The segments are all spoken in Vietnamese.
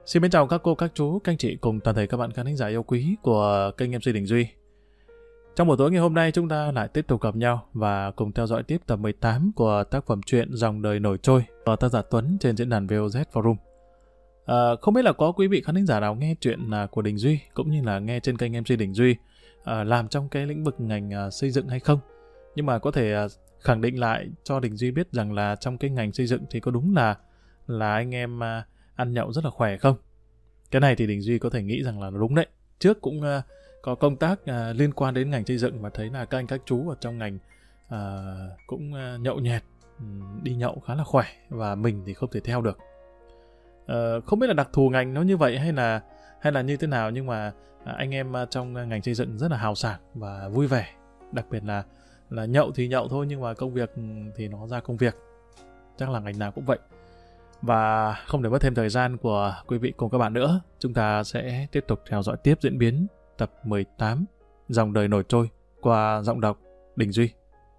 Xin mến chào các cô, các chú, các anh chị cùng toàn thể các bạn khán thính giả yêu quý của kênh MC Đình Duy. Trong buổi tối ngày hôm nay chúng ta lại tiếp tục gặp nhau và cùng theo dõi tiếp tập 18 của tác phẩm truyện Dòng đời nổi trôi của tác giả Tuấn trên diễn đàn VOZ Forum. Không biết là có quý vị khán thính giả nào nghe truyện của Đình Duy cũng như là nghe trên kênh MC Đình Duy làm trong cái lĩnh vực ngành xây dựng hay không? Nhưng mà có thể khẳng định lại cho Đình Duy biết rằng là trong cái ngành xây dựng thì có đúng là anh em ăn nhậu rất là khỏe không? Cái này thì Đình Duy có thể nghĩ rằng là đúng đấy. Trước cũng có công tác liên quan đến ngành xây dựng và thấy là các anh các chú ở trong ngành cũng nhậu nhẹt, đi nhậu khá là khỏe và mình thì không thể theo được. Không biết là đặc thù ngành nó như vậy hay là như thế nào, nhưng mà anh em trong ngành xây dựng rất là hào sảng và vui vẻ. Đặc biệt là nhậu thì nhậu thôi, nhưng mà công việc thì nó ra công việc. Chắc là ngành nào cũng vậy. Và không để mất thêm thời gian của quý vị cùng các bạn nữa, chúng ta sẽ tiếp tục theo dõi tiếp diễn biến tập 18 Dòng đời nổi trôi qua giọng đọc Đình Duy.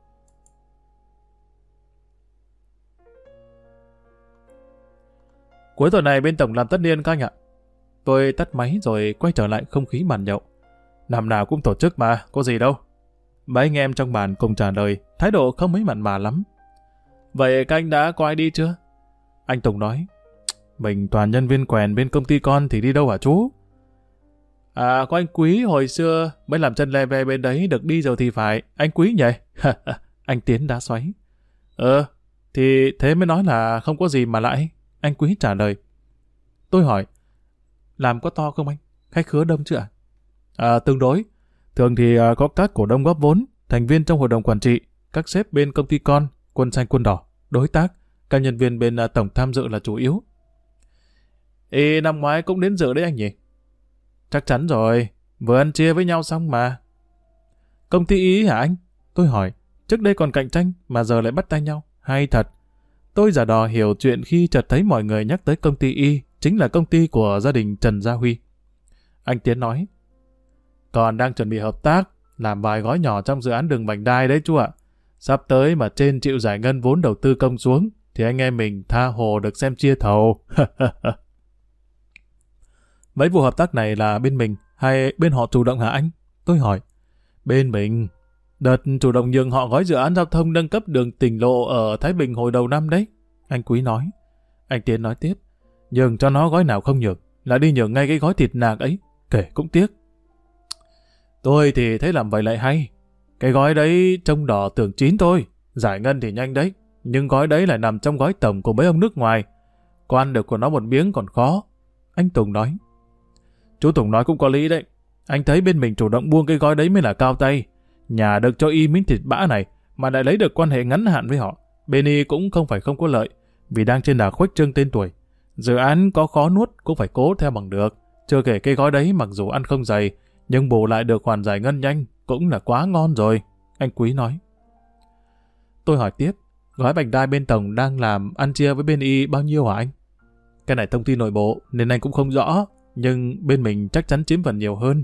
Cuối tuần này bên tổng làm tất niên các anh ạ. Tôi tắt máy rồi quay trở lại không khí bàn nhậu. Năm nào cũng tổ chức mà, có gì đâu. Mấy anh em trong bàn cùng trả lời, thái độ không mấy mặn mà lắm. Vậy các anh đã có ai đi chưa? Anh Tùng nói, mình toàn nhân viên quèn bên công ty con thì đi đâu hả chú? Có anh Quý hồi xưa mới làm chân le ve bên đấy được đi rồi thì phải, anh Quý nhỉ? Anh Tiến đá xoáy. Thì thế mới nói là không có gì mà lại. Anh Quý trả lời. Tôi hỏi, làm có to không anh? Khách khứa đông chưa ạ? Tương đối. Thường thì có các cổ đông góp vốn, thành viên trong hội đồng quản trị, các sếp bên công ty con, quân xanh quân đỏ, đối tác, các nhân viên bên tổng tham dự là chủ yếu. Năm ngoái cũng đến dự đấy anh nhỉ? Chắc chắn rồi, vừa ăn chia với nhau xong mà. Công ty Ý hả anh? Tôi hỏi, trước đây còn cạnh tranh mà giờ lại bắt tay nhau, hay thật. Tôi giả đò hiểu chuyện khi chợt thấy mọi người nhắc tới công ty Y, chính là công ty của gia đình Trần Gia Huy. Anh Tiến nói, còn đang chuẩn bị hợp tác, làm vài gói nhỏ trong dự án đường vành đai đấy chú ạ. Sắp tới mà trên chịu giải ngân vốn đầu tư công xuống, thì anh em mình tha hồ được xem chia thầu. Mấy vụ hợp tác này là bên mình hay bên họ chủ động hả anh? Tôi hỏi. Bên mình. Đợt chủ động nhường họ gói dự án giao thông nâng cấp đường tỉnh lộ ở Thái Bình hồi đầu năm đấy. Anh Quý nói. Anh Tiến nói tiếp. Nhường cho nó gói nào không nhường, là đi nhường ngay cái gói thịt nạc ấy. Kể cũng tiếc. Tôi thì thấy làm vậy lại hay. Cái gói đấy trông đỏ tưởng chín thôi. Giải ngân thì nhanh đấy. Nhưng gói đấy lại nằm trong gói tổng của mấy ông nước ngoài. Có ăn được của nó một miếng còn khó. Anh Tùng nói. Chú Tùng nói cũng có lý đấy. Anh thấy bên mình chủ động buông cái gói đấy mới là cao tay. Nhà được cho Y miếng thịt bã này mà lại lấy được quan hệ ngắn hạn với họ. Bên Y cũng không phải không có lợi, vì đang trên đà khuếch trương tên tuổi. Dự án có khó nuốt cũng phải cố theo bằng được. Chưa kể cái gói đấy mặc dù ăn không dày, nhưng bù lại được khoản giải ngân nhanh cũng là quá ngon rồi. Anh Quý nói. Tôi hỏi tiếp. Gói vành đai bên tổng đang làm ăn chia với bên Y bao nhiêu hả anh? Cái này thông tin nội bộ nên anh cũng không rõ, nhưng bên mình chắc chắn chiếm phần nhiều hơn.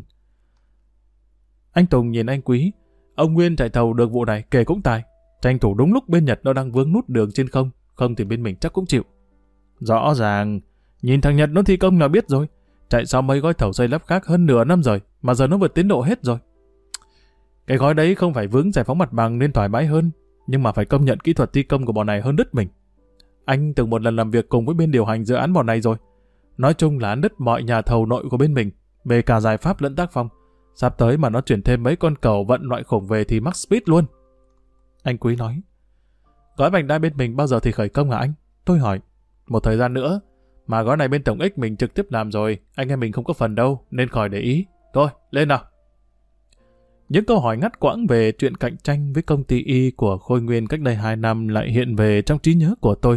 Anh Tùng nhìn anh Quý. Ông Nguyên chạy thầu được vụ này kể cũng tài. Tranh thủ đúng lúc bên Nhật nó đang vướng nút đường trên không, không thì bên mình chắc cũng chịu. Rõ ràng, nhìn thằng Nhật nó thi công là biết rồi. Chạy sau mấy gói thầu xây lắp khác hơn nửa năm rồi, mà giờ nó vượt tiến độ hết rồi. Cái gói đấy không phải vướng giải phóng mặt bằng nên thoải mái hơn, nhưng mà phải công nhận kỹ thuật thi công của bọn này hơn đứt mình. Anh từng một lần làm việc cùng với bên điều hành dự án bọn này rồi. Nói chung là ăn đứt mọi nhà thầu nội của bên mình, về cả giải pháp lẫn tác phong. Sắp tới mà nó chuyển thêm mấy con cầu vận loại khủng về thì mắc speed luôn. Anh Quý nói. Gói vành đai bên mình bao giờ thì khởi công hả anh? Tôi hỏi. Một thời gian nữa, mà gói này bên tổng X mình trực tiếp làm rồi, anh em mình không có phần đâu, nên khỏi để ý. Thôi, lên nào. Những câu hỏi ngắt quãng về chuyện cạnh tranh với công ty Y của Khôi Nguyên cách đây 2 năm lại hiện về trong trí nhớ của tôi.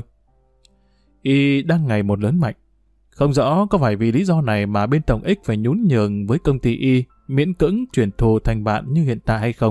Y đang ngày một lớn mạnh. Không rõ có phải vì lý do này mà bên tổng X phải nhún nhường với công ty Y, miễn cưỡng chuyển thù thành bạn như hiện tại hay không.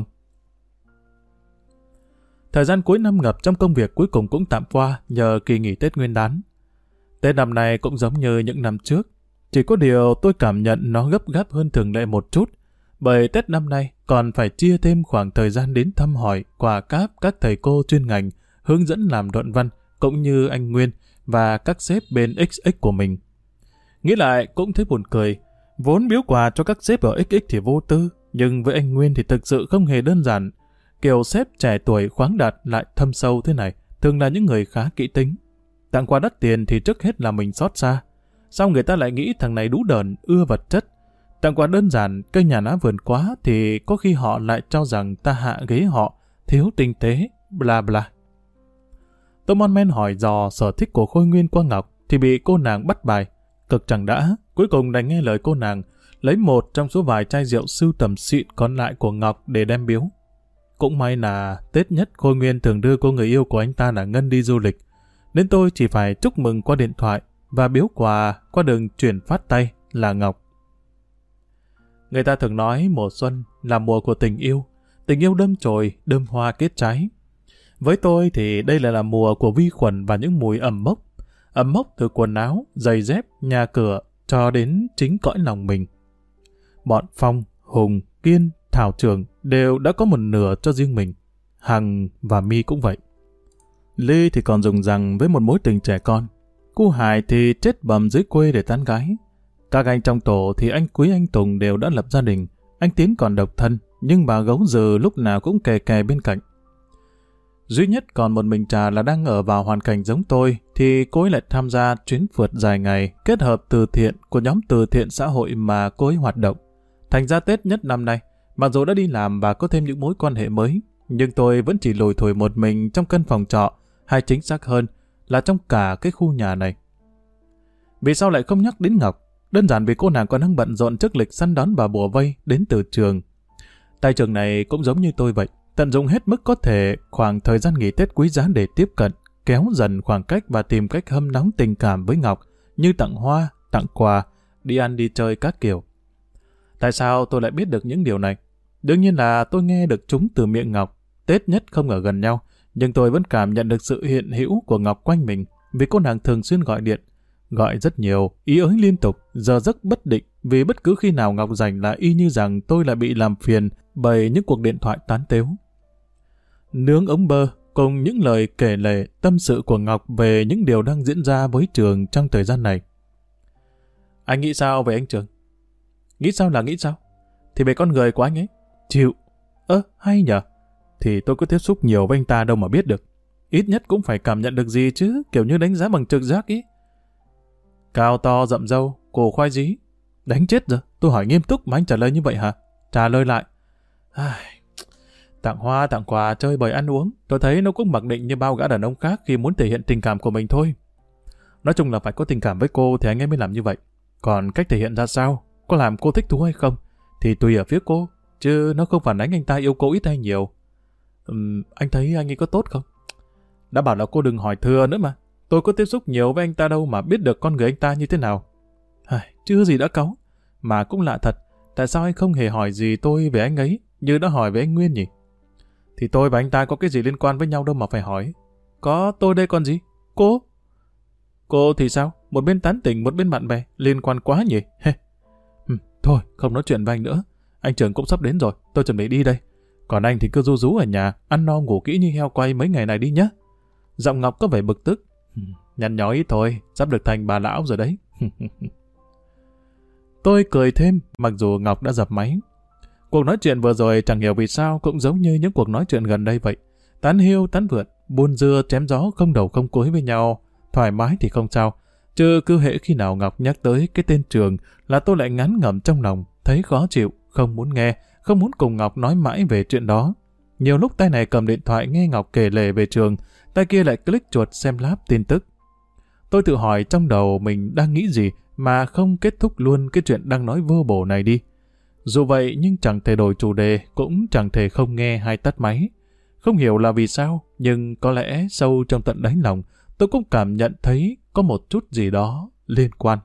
Thời gian cuối năm ngập trong công việc cuối cùng cũng tạm qua nhờ kỳ nghỉ Tết Nguyên đán. Tết năm nay cũng giống như những năm trước, chỉ có điều tôi cảm nhận nó gấp gáp hơn thường lệ một chút, bởi Tết năm nay còn phải chia thêm khoảng thời gian đến thăm hỏi, quà cáp các thầy cô chuyên ngành, hướng dẫn làm luận văn, cũng như anh Nguyên và các sếp bên XX của mình. Nghĩ lại cũng thấy buồn cười. Vốn biếu quà cho các sếp ở XX thì vô tư, nhưng với anh Nguyên thì thực sự không hề đơn giản. Kiểu sếp trẻ tuổi khoáng đạt lại thâm sâu thế này, thường là những người khá kỹ tính. Tặng quà đắt tiền thì trước hết là mình xót xa. Sau người ta lại nghĩ thằng này đú đờn, ưa vật chất. Tặng quà đơn giản, cây nhà lá vườn quá thì có khi họ lại cho rằng ta hạ ghế họ, thiếu tinh tế, bla bla. Tôi mon men hỏi dò sở thích của Khôi Nguyên qua Ngọc thì bị cô nàng bắt bài. Cực chẳng đã, cuối cùng đành nghe lời cô nàng, lấy một trong số vài chai rượu sưu tầm xịn còn lại của Ngọc để đem biếu. Cũng may là Tết nhất Khôi Nguyên thường đưa cô người yêu của anh ta là Ngân đi du lịch, nên tôi chỉ phải chúc mừng qua điện thoại và biếu quà qua đường chuyển phát tay là Ngọc. Người ta thường nói mùa xuân là mùa của tình yêu đơm chồi, đơm hoa kết trái. Với tôi thì đây là mùa của vi khuẩn và những mùi ẩm mốc từ quần áo, giày dép, nhà cửa cho đến chính cõi lòng mình. Bọn Phong, Hùng, Kiên, Thảo Trường đều đã có một nửa cho riêng mình. Hằng và My cũng vậy. Ly thì còn dùng rằng với một mối tình trẻ con. Cô Hải thì chết bầm dưới quê để tán gái. Các anh trong tổ thì anh Quý anh Tùng đều đã lập gia đình. Anh Tiến còn độc thân, nhưng bà Gấu Dừ lúc nào cũng kè kè bên cạnh. Duy nhất còn một mình Trà là đang ở vào hoàn cảnh giống tôi, thì cô ấy lại tham gia chuyến phượt dài ngày kết hợp từ thiện của nhóm từ thiện xã hội mà cô ấy hoạt động. Thành ra Tết nhất năm nay, mặc dù đã đi làm và có thêm những mối quan hệ mới, nhưng tôi vẫn chỉ lủi thủi một mình trong căn phòng trọ, hay chính xác hơn là trong cả cái khu nhà này. Vì sao lại không nhắc đến Ngọc? Đơn giản vì cô nàng còn đang bận rộn trước lịch săn đón bà bùa vây đến từ trường. Tay trường này cũng giống như tôi vậy, tận dụng hết mức có thể khoảng thời gian nghỉ Tết quý giá để tiếp cận, kéo dần khoảng cách và tìm cách hâm nóng tình cảm với Ngọc, như tặng hoa, tặng quà, đi ăn đi chơi các kiểu. Tại sao tôi lại biết được những điều này? Đương nhiên là tôi nghe được chúng từ miệng Ngọc. Tết nhất không ở gần nhau, nhưng tôi vẫn cảm nhận được sự hiện hữu của Ngọc quanh mình, vì cô nàng thường xuyên gọi điện. Gọi rất nhiều, ý ới liên tục, giờ giấc bất định, vì bất cứ khi nào Ngọc rảnh là y như rằng tôi lại bị làm phiền bởi những cuộc điện thoại tán tếu. Nướng ống bơ cùng những lời kể lể tâm sự của Ngọc về những điều đang diễn ra với Trường trong thời gian này. Anh nghĩ sao về anh Trường? Nghĩ sao là nghĩ sao? Thì về con người của anh ấy. Chịu. Hay nhờ. Thì tôi có tiếp xúc nhiều với anh ta đâu mà biết được. Ít nhất cũng phải cảm nhận được gì chứ, kiểu như đánh giá bằng trực giác ý. Cao to rậm râu, cổ khoai dí. Đánh chết rồi, tôi hỏi nghiêm túc mà anh trả lời như vậy hả? Trả lời lại. Tặng hoa, tặng quà, chơi bời ăn uống, tôi thấy nó cũng mặc định như bao gã đàn ông khác khi muốn thể hiện tình cảm của mình thôi. Nói chung là phải có tình cảm với cô thì anh ấy mới làm như vậy. Còn cách thể hiện ra sao, có làm cô thích thú hay không, thì tùy ở phía cô, chứ nó không phản ánh anh ta yêu cô ít hay nhiều. Anh thấy anh ấy có tốt không? Đã bảo là cô đừng hỏi thừa nữa mà. Tôi có tiếp xúc nhiều với anh ta đâu mà biết được con người anh ta như thế nào. Chưa gì đã cáu. Mà cũng lạ thật, tại sao anh không hề hỏi gì tôi về anh ấy, như đã hỏi về anh Nguyên nhỉ? Thì tôi và anh ta có cái gì liên quan với nhau đâu mà phải hỏi. Có tôi đây còn gì? Cô thì sao? Một bên tán tỉnh, một bên bạn bè, liên quan quá nhỉ? Thôi, không nói chuyện với anh nữa. Anh Trường cũng sắp đến rồi, tôi chuẩn bị đi đây. Còn anh thì cứ ru rú ở nhà, ăn no ngủ kỹ như heo quay mấy ngày này đi nhé. Giọng Ngọc có vẻ bực tức. Nhăn nhó ít thôi, sắp được thành bà lão rồi đấy. Tôi cười thêm, mặc dù Ngọc đã dập máy. Cuộc nói chuyện vừa rồi chẳng hiểu vì sao cũng giống như những cuộc nói chuyện gần đây vậy. Tán hiu, tán vượn, buôn dưa, chém gió không đầu không cuối với nhau. Thoải mái thì không sao. Chứ cứ hễ khi nào Ngọc nhắc tới cái tên Trường là tôi lại ngán ngẩm trong lòng, thấy khó chịu, không muốn nghe, không muốn cùng Ngọc nói mãi về chuyện đó. Nhiều lúc tay này cầm điện thoại nghe Ngọc kể lể về Trường, tay kia lại click chuột xem láp tin tức. Tôi tự hỏi trong đầu mình đang nghĩ gì mà không kết thúc luôn cái chuyện đang nói vô bổ này đi. Dù vậy nhưng chẳng thể đổi chủ đề, cũng chẳng thể không nghe hay tắt máy. Không hiểu là vì sao, nhưng có lẽ sâu trong tận đáy lòng, tôi cũng cảm nhận thấy có một chút gì đó liên quan.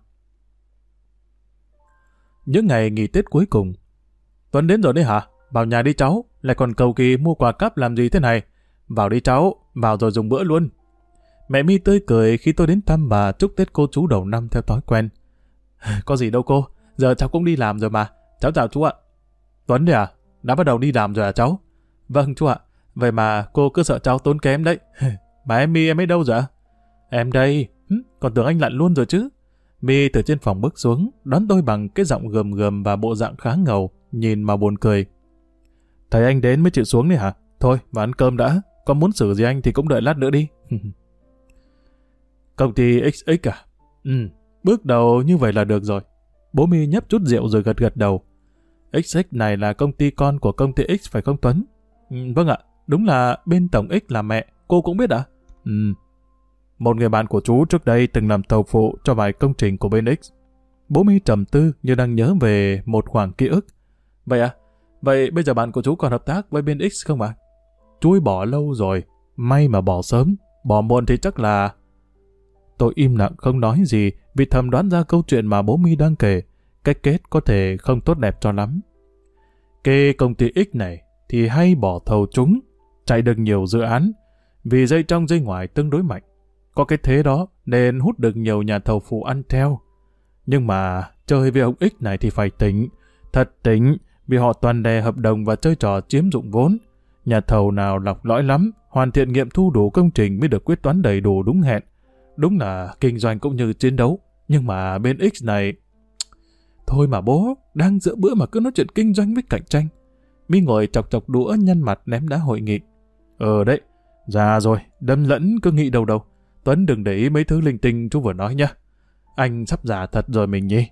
Những ngày nghỉ Tết cuối cùng. Tuấn đến rồi đấy hả? Vào nhà đi cháu, lại còn cầu kỳ mua quà cáp làm gì thế này? Vào đi cháu, vào rồi dùng bữa luôn. Mẹ My tươi cười khi tôi đến thăm bà chúc Tết cô chú đầu năm theo thói quen. Có gì đâu cô, giờ cháu cũng đi làm rồi mà. Cháu chào chú ạ. Tuấn đấy à? Đã bắt đầu đi làm rồi à cháu? Vâng chú ạ. Vậy mà cô cứ sợ cháu tốn kém đấy. Mà em My em ấy đâu rồi ạ? Em đây. Còn tưởng anh lặn luôn rồi chứ. My từ trên phòng bước xuống, đón tôi bằng cái giọng gườm gườm và bộ dạng khá ngầu, nhìn mà buồn cười. Thấy anh đến mới chịu xuống đấy hả? Thôi, vào ăn cơm đã. Có muốn xử gì anh thì cũng đợi lát nữa đi. Công ty XX à? Bước đầu như vậy là được rồi. Bố My nhấp chút rượu rồi gật gật đầu. XX này là công ty con của công ty X phải không Tuấn? Vâng ạ, đúng là bên tổng X là mẹ, cô cũng biết ạ? Một người bạn của chú trước đây từng làm thầu phụ cho vài công trình của bên X. Bố My trầm tư như đang nhớ về một khoảng ký ức. Vậy à? Vậy bây giờ bạn của chú còn hợp tác với bên X không ạ? Chú ấy bỏ lâu rồi, may mà bỏ sớm, bỏ muộn thì chắc là... Tôi im lặng không nói gì vì thầm đoán ra câu chuyện mà bố My đang kể. Cái kết có thể không tốt đẹp cho lắm. Cái công ty X này thì hay bỏ thầu trúng, chạy được nhiều dự án, vì dây trong dây ngoài tương đối mạnh. Có cái thế đó nên hút được nhiều nhà thầu phụ ăn theo. Nhưng mà chơi với ông X này thì phải tỉnh, thật tỉnh, vì họ toàn đè hợp đồng và chơi trò chiếm dụng vốn. Nhà thầu nào lọc lõi lắm, hoàn thiện nghiệm thu đủ công trình mới được quyết toán đầy đủ đúng hẹn. Đúng là kinh doanh cũng như chiến đấu. Nhưng mà bên X này... Thôi mà bố, đang giữa bữa mà cứ nói chuyện kinh doanh với cạnh tranh. My ngồi chọc chọc đũa nhăn mặt ném đá hội nghị. Đấy, già rồi, đâm lẫn cứ nghĩ đâu đâu. Tuấn đừng để ý mấy thứ linh tinh chú vừa nói nhá. Anh sắp già thật rồi mình nhỉ.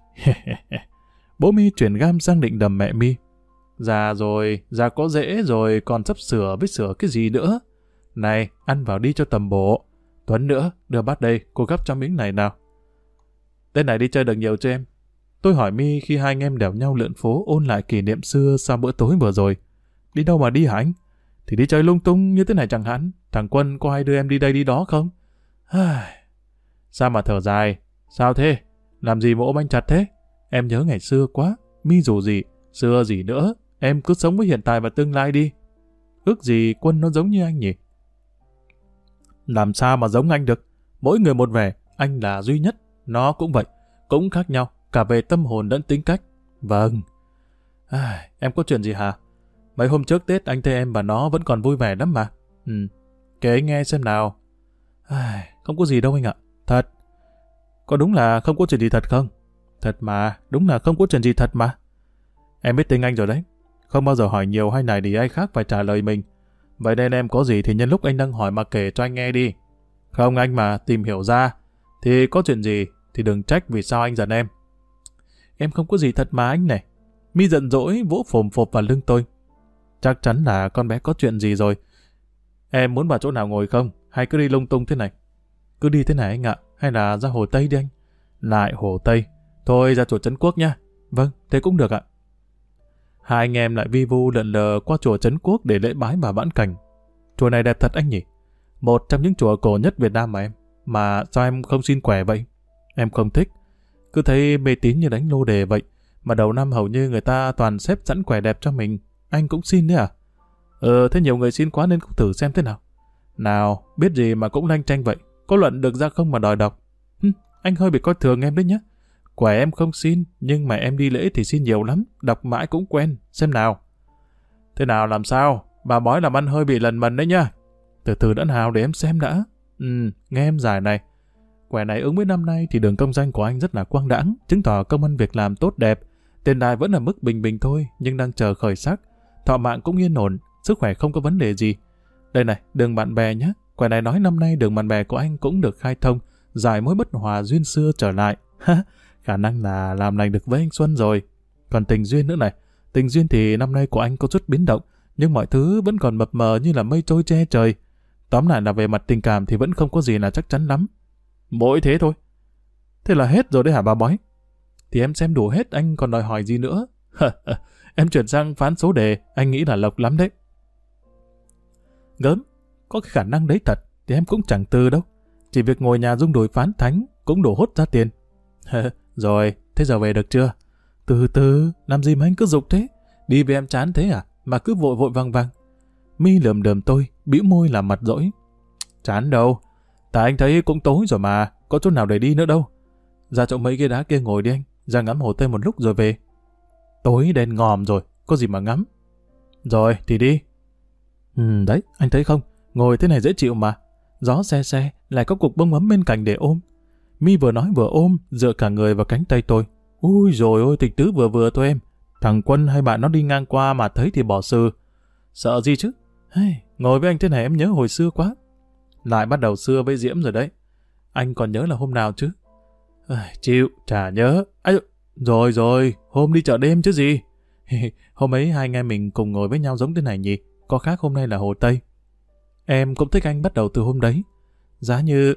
Bố My chuyển gam sang định đầm mẹ My. Già rồi, già có dễ rồi, còn sắp sửa biết sửa cái gì nữa. Này, ăn vào đi cho tầm bổ. Tuấn nữa, đưa bát đây, cô gắp cho miếng này nào. Tên này đi chơi được nhiều cho em. Tôi hỏi My khi hai anh em đèo nhau lượn phố ôn lại kỷ niệm xưa sau bữa tối vừa rồi. Đi đâu mà đi hả anh? Thì đi chơi lung tung như thế này chẳng hạn. Thằng Quân có hay đưa em đi đây đi đó không? Sao mà thở dài? Sao thế? Làm gì mà ôm anh chặt thế? Em nhớ ngày xưa quá. My dù gì, xưa gì nữa. Em cứ sống với hiện tại và tương lai đi. Ước gì Quân nó giống như anh nhỉ? Làm sao mà giống anh được? Mỗi người một vẻ, anh là duy nhất. Nó cũng vậy, cũng khác nhau, cả về tâm hồn lẫn tính cách. Vâng. Em có chuyện gì hả? Mấy hôm trước Tết anh thấy em và nó vẫn còn vui vẻ lắm mà. Kể nghe xem nào. Không có gì đâu anh ạ. Thật. Có đúng là không có chuyện gì thật không? Thật mà, đúng là không có chuyện gì thật mà. Em biết tính anh rồi đấy. Không bao giờ hỏi nhiều hay này thì ai khác phải trả lời mình. Vậy nên em có gì thì nhân lúc anh đang hỏi mà kể cho anh nghe đi. Không anh mà tìm hiểu ra. Thì có chuyện gì thì đừng trách vì sao anh giận em. Em không có gì thật mà anh này. My giận dỗi vỗ phồm phộp vào lưng tôi. Chắc chắn là con bé có chuyện gì rồi. Em muốn vào chỗ nào ngồi không? Hay cứ đi lung tung thế này? Cứ đi thế này anh ạ. Hay là ra Hồ Tây đi anh? Lại Hồ Tây. Thôi ra chùa Trấn Quốc nha. Vâng, thế cũng được ạ. Hai anh em lại vi vu lượn lờ qua chùa Trấn Quốc để lễ bái bà Vãn Cảnh. Chùa này đẹp thật anh nhỉ? Một trong những chùa cổ nhất Việt Nam mà em. Mà sao em không xin quẻ vậy? Em không thích. Cứ thấy mê tín như đánh lô đề vậy. Mà đầu năm hầu như người ta toàn xếp sẵn quẻ đẹp cho mình. Anh cũng xin đấy à? Thế nhiều người xin quá nên cũng thử xem thế nào. Nào, biết gì mà cũng lanh chanh vậy. Có luận được ra không mà đòi đọc. Anh hơi bị coi thường em đấy nhá. Quẻ em không xin, nhưng mà em đi lễ thì xin nhiều lắm. Đọc mãi cũng quen, xem nào. Thế nào làm sao? Bà bói làm ăn hơi bị lần mần đấy nhá. Từ từ đã nào để em xem đã. Nghe em giải này. Quẻ này ứng với năm nay thì đường công danh của anh rất là quang đãng, chứng tỏ công ăn việc làm tốt đẹp. Tiền tài vẫn ở mức bình bình thôi, nhưng đang chờ khởi sắc. Thọ mạng cũng yên ổn, sức khỏe không có vấn đề gì. Đây này, đường bạn bè nhé. Quẻ này nói năm nay đường bạn bè của anh cũng được khai thông, giải mối bất hòa duyên xưa trở lại. Khả năng là làm lành được với anh Xuân rồi. Còn tình duyên nữa này. Tình duyên thì năm nay của anh có chút biến động, nhưng mọi thứ vẫn còn mập mờ như là mây trôi che trời. Tóm lại là về mặt tình cảm thì vẫn không có gì là chắc chắn lắm. Mỗi thế thôi. Thế là hết rồi đấy hả bà bói? Thì em xem đủ hết, anh còn đòi hỏi gì nữa? Em chuyển sang phán số đề, anh nghĩ là lộc lắm đấy. Gớm, có cái khả năng đấy thật thì em cũng chẳng từ đâu. Chỉ việc ngồi nhà rung đùi phán thánh cũng đủ hốt ra tiền. Rồi, thế giờ về được chưa? Từ từ, làm gì mà anh cứ giục thế? Đi với em chán thế à? Mà cứ vội vội vàng vàng. My lườm đườm tôi, bĩu môi làm mặt dỗi. Chán đâu, tại anh thấy cũng tối rồi mà, có chỗ nào để đi nữa đâu. Ra chỗ mấy cái đá kia ngồi đi anh, ra ngắm Hồ Tây một lúc rồi về. Tối đen ngòm rồi, có gì mà ngắm. Rồi, thì đi. Đấy, anh thấy không, ngồi thế này dễ chịu mà. Gió se se, lại có cục bông ấm bên cạnh để ôm. My vừa nói vừa ôm, dựa cả người vào cánh tay tôi. Ui rồi ôi, Tịch Tứ vừa vừa thôi em. Thằng Quân hay bạn nó đi ngang qua mà thấy thì bỏ sừ. Sợ gì chứ? Hey, ngồi với anh thế này em nhớ hồi xưa quá. Lại bắt đầu xưa với Diễm rồi đấy. Anh còn nhớ là hôm nào chứ? Chịu, chả nhớ. Rồi rồi, hôm đi chợ đêm chứ gì. Hôm ấy hai anh em mình cùng ngồi với nhau giống thế này nhỉ? Có khác hôm nay là Hồ Tây. Em cũng thích anh bắt đầu từ hôm đấy. Giá như...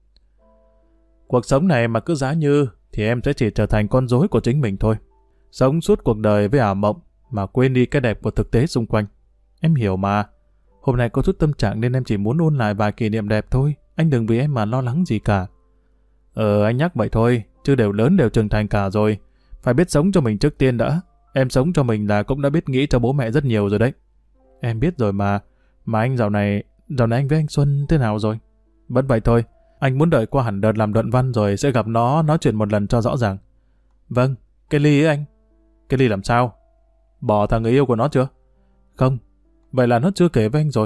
Cuộc sống này mà cứ giá như thì em sẽ chỉ trở thành con rối của chính mình thôi. Sống suốt cuộc đời với ảo mộng mà quên đi cái đẹp của thực tế xung quanh. Em hiểu mà. Hôm nay có chút tâm trạng nên em chỉ muốn ôn lại vài kỷ niệm đẹp thôi. Anh đừng vì em mà lo lắng gì cả. Anh nhắc vậy thôi, chứ đều lớn đều trưởng thành cả rồi. Phải biết sống cho mình trước tiên đã. Em sống cho mình là cũng đã biết nghĩ cho bố mẹ rất nhiều rồi đấy. Em biết rồi mà. Mà anh dạo này anh với anh Xuân thế nào rồi? Vẫn vậy thôi. Anh muốn đợi qua hẳn đợt làm luận văn rồi sẽ gặp nó nói chuyện một lần cho rõ ràng. Vâng, cái Ly ấy anh. Cái Ly làm sao? Bỏ thằng người yêu của nó chưa? Không. Vậy là nó chưa kể với anh rồi.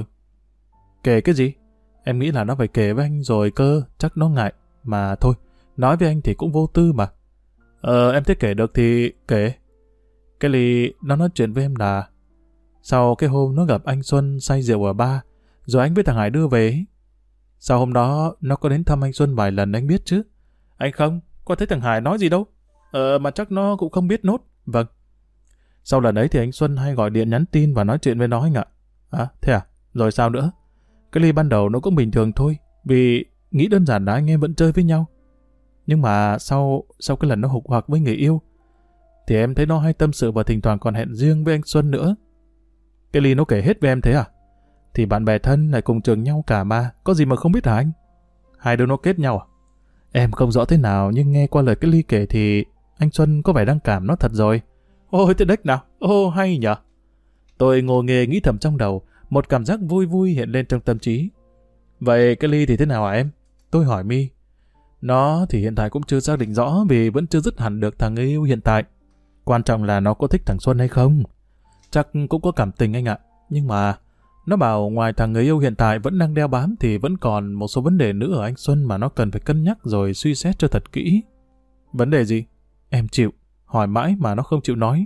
Kể cái gì? Em nghĩ là nó phải kể với anh rồi cơ, chắc nó ngại. Mà thôi, nói với anh thì cũng vô tư mà. Em thấy kể được thì kể. Cái Ly nó nói chuyện với em là sau cái hôm nó gặp anh Xuân say rượu ở bar, rồi anh với thằng Hải đưa về. Sau hôm đó nó có đến thăm anh Xuân vài lần anh biết chứ. Anh không, có thấy thằng Hải nói gì đâu. Mà chắc nó cũng không biết nốt. Vâng. Sau lần ấy thì anh Xuân hay gọi điện nhắn tin và nói chuyện với nó anh ạ. Thế à? Rồi sao nữa? Cái Ly ban đầu nó cũng bình thường thôi, vì nghĩ đơn giản là anh em vẫn chơi với nhau. Nhưng mà sau cái lần nó hục hoạc với người yêu, thì em thấy nó hay tâm sự và thỉnh thoảng còn hẹn riêng với anh Xuân nữa. Cái Ly nó kể hết với em thế à? Thì bạn bè thân lại cùng trường nhau cả mà, có gì mà không biết hả anh? Hai đứa nó kết nhau à? Em không rõ thế nào, nhưng nghe qua lời cái Ly kể thì anh Xuân có vẻ đang cảm nó thật rồi. Ôi thế đếch nào, hay nhở. Tôi ngồi nghề nghĩ thầm trong đầu, một cảm giác vui vui hiện lên trong tâm trí. Vậy cái Ly thì thế nào hả em? Tôi hỏi My. Nó thì hiện tại cũng chưa xác định rõ vì vẫn chưa dứt hẳn được thằng người yêu hiện tại. Quan trọng là nó có thích thằng Xuân hay không. Chắc cũng có cảm tình anh ạ. Nhưng mà nó bảo ngoài thằng người yêu hiện tại vẫn đang đeo bám thì vẫn còn một số vấn đề nữa ở anh Xuân mà nó cần phải cân nhắc rồi suy xét cho thật kỹ. Vấn đề gì? Em chịu. Hỏi mãi mà nó không chịu nói.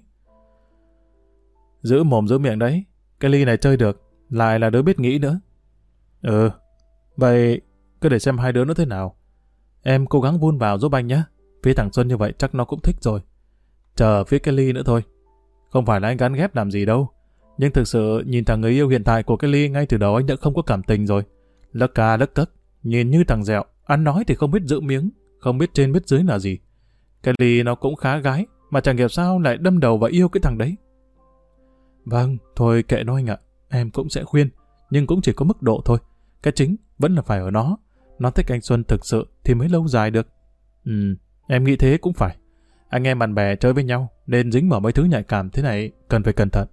Giữ mồm giữ miệng đấy. Cái Ly này chơi được. Lại là đứa biết nghĩ nữa. Vậy cứ để xem hai đứa nó thế nào. Em cố gắng vun vào giúp anh nhé. Phía thằng Xuân như vậy chắc nó cũng thích rồi. Chờ phía cái Ly nữa thôi. Không phải là anh gắn ghép làm gì đâu. Nhưng thực sự nhìn thằng người yêu hiện tại của cái Ly ngay từ đầu anh đã không có cảm tình rồi. Lấc ca lấc cấc, nhìn như thằng dẹo, ăn nói thì không biết giữ miếng, không biết trên biết dưới là gì. Cái Ly nó cũng khá gái, mà chẳng hiểu sao lại đâm đầu vào yêu cái thằng đấy. Vâng, thôi kệ nó anh ạ. Em cũng sẽ khuyên, nhưng cũng chỉ có mức độ thôi. Cái chính vẫn là phải ở nó. Nó thích anh Xuân thực sự thì mới lâu dài được. Em nghĩ thế cũng phải. Anh em bạn bè chơi với nhau, nên dính vào mấy thứ nhạy cảm thế này cần phải cẩn thận.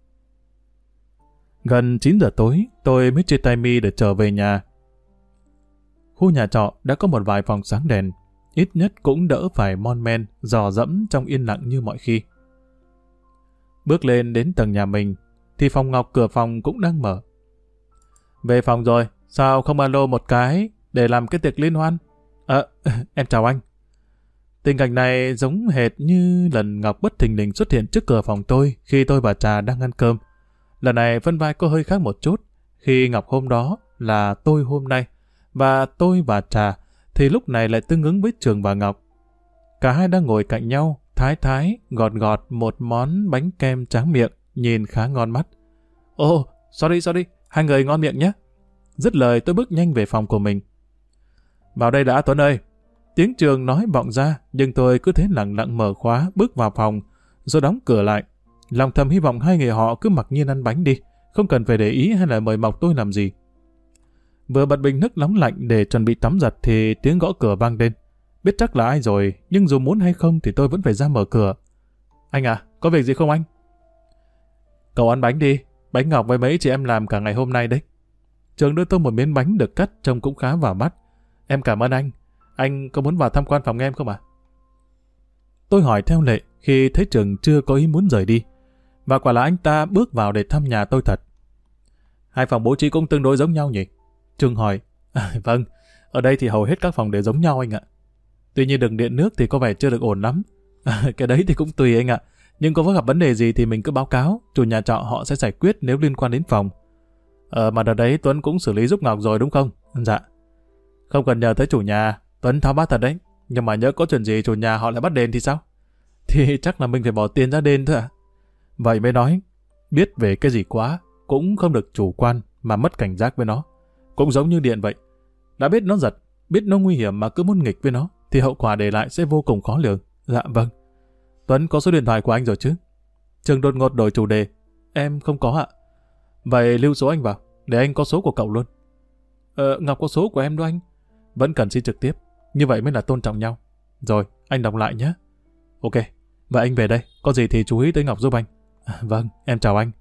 Gần 9 giờ tối, tôi mới chia tay My để trở về nhà. Khu nhà trọ đã có một vài phòng sáng đèn, ít nhất cũng đỡ phải mon men, dò dẫm trong yên lặng như mọi khi. Bước lên đến tầng nhà mình, thì phòng Ngọc cửa phòng cũng đang mở. Về phòng rồi, sao không alo một cái để làm cái tiệc liên hoan? Em chào anh. Tình cảnh này giống hệt như lần Ngọc bất thình lình xuất hiện trước cửa phòng tôi khi tôi và Trà đang ăn cơm. Lần này phân vai có hơi khác một chút, khi Ngọc hôm đó là tôi hôm nay, và tôi và Trà thì lúc này lại tương ứng với Trường và Ngọc. Cả hai đang ngồi cạnh nhau, thái, gọt một món bánh kem tráng miệng, nhìn khá ngon mắt. Sorry, hai người ngon miệng nhé. Dứt lời tôi bước nhanh về phòng của mình. Vào đây đã Tuấn ơi. Tiếng Trường nói vọng ra, nhưng tôi cứ thế lặng lặng mở khóa, bước vào phòng, rồi đóng cửa lại. Lòng thầm hy vọng hai người họ cứ mặc nhiên ăn bánh đi, không cần phải để ý hay là mời mọc tôi làm gì. Vừa bật bình nước nóng lạnh để chuẩn bị tắm giặt thì tiếng gõ cửa vang lên. Biết chắc là ai rồi, nhưng dù muốn hay không thì tôi vẫn phải ra mở cửa. Anh à, có việc gì không anh? Cậu ăn bánh đi, bánh Ngọc với mấy chị em làm cả ngày hôm nay đấy. Trường đưa tôi một miếng bánh được cắt trông cũng khá vào mắt. Em cảm ơn anh. Anh có muốn vào tham quan phòng em không ạ? Tôi hỏi theo lệ khi thấy Trường chưa có ý muốn rời đi. Và quả là anh ta bước vào để thăm nhà tôi thật. Hai phòng bố trí cũng tương đối giống nhau nhỉ? Trường hỏi. Vâng, ở đây thì hầu hết các phòng đều giống nhau anh ạ. Tuy nhiên đường điện nước thì có vẻ chưa được ổn lắm. Cái đấy thì cũng tùy anh ạ. Nhưng có gặp vấn đề gì thì mình cứ báo cáo, chủ nhà trọ họ sẽ giải quyết nếu liên quan đến phòng. Mà đợt đấy Tuấn cũng xử lý giúp Ngọc rồi đúng không? Dạ. Không cần nhờ tới chủ nhà, Tuấn tháo bát thật đấy. Nhưng mà nhớ có chuyện gì chủ nhà họ lại bắt đền thì sao? Thì chắc là mình phải bỏ tiền ra đền thôi ạ. Vậy mới nói, biết về cái gì quá, cũng không được chủ quan mà mất cảnh giác với nó. Cũng giống như điện vậy. Đã biết nó giật, biết nó nguy hiểm mà cứ muốn nghịch với nó, thì hậu quả để lại sẽ vô cùng khó lường. Dạ vâng. Tuấn có số điện thoại của anh rồi chứ? Trường đột ngột đổi chủ đề. Em không có ạ. Vậy lưu số anh vào, để anh có số của cậu luôn. Ngọc có số của em đâu anh? Vẫn cần xin trực tiếp, như vậy mới là tôn trọng nhau. Rồi, anh đọc lại nhé. Ok, vậy anh về đây, có gì thì chú ý tới Ngọc giúp anh. Vâng, em chào anh.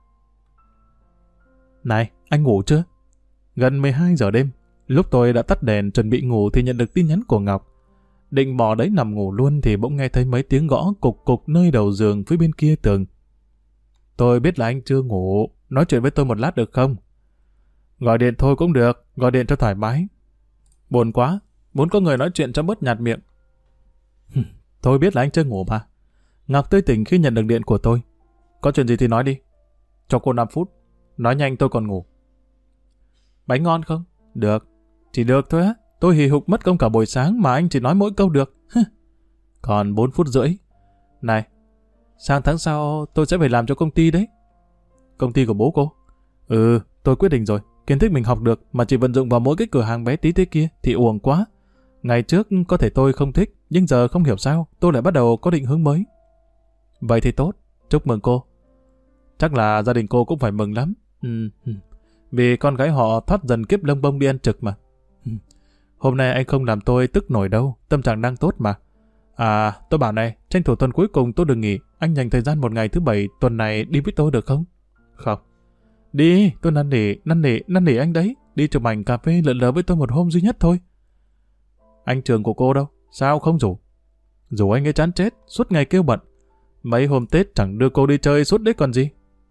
Này, anh ngủ chưa? Gần 12 giờ đêm, lúc tôi đã tắt đèn chuẩn bị ngủ thì nhận được tin nhắn của Ngọc. Định bỏ đấy nằm ngủ luôn thì bỗng nghe thấy mấy tiếng gõ cục cục nơi đầu giường phía bên kia tường. Tôi biết là anh chưa ngủ, nói chuyện với tôi một lát được không? Gọi điện thôi cũng được, gọi điện cho thoải mái. Buồn quá, muốn có người nói chuyện cho bớt nhạt miệng. Tôi biết là anh chưa ngủ mà. Ngọc tươi tỉnh khi nhận được điện của tôi. Có chuyện gì thì nói đi. Cho cô 5 phút, nói nhanh tôi còn ngủ. Bánh ngon không? Được. Chỉ được thôi á. Tôi hì hục mất công cả buổi sáng mà anh chỉ nói mỗi câu được. Còn 4 phút rưỡi. Này, sang tháng sau tôi sẽ phải làm cho công ty đấy. Công ty của bố cô? Tôi quyết định rồi. Kiến thức mình học được mà chỉ vận dụng vào mỗi cái cửa hàng bé tí thế kia thì uổng quá. Ngày trước có thể tôi không thích, nhưng giờ không hiểu sao tôi lại bắt đầu có định hướng mới. Vậy thì tốt, chúc mừng cô. Chắc là gia đình cô cũng phải mừng lắm. Vì con gái họ thoát dần kiếp lông bông đi ăn trực mà. Hôm nay anh không làm tôi tức nổi đâu, tâm trạng đang tốt mà. À, tôi bảo này, tranh thủ tuần cuối cùng tôi được nghỉ, anh dành thời gian một ngày thứ bảy tuần này đi với tôi được không? Không. Đi, tôi năn nỉ anh đấy, đi chụp ảnh cà phê lượn lờ với tôi một hôm duy nhất thôi. Anh Trường của cô đâu, sao không rủ? Rủ anh ấy chán chết, suốt ngày kêu bận. Mấy hôm Tết chẳng đưa cô đi chơi suốt đấy còn gì.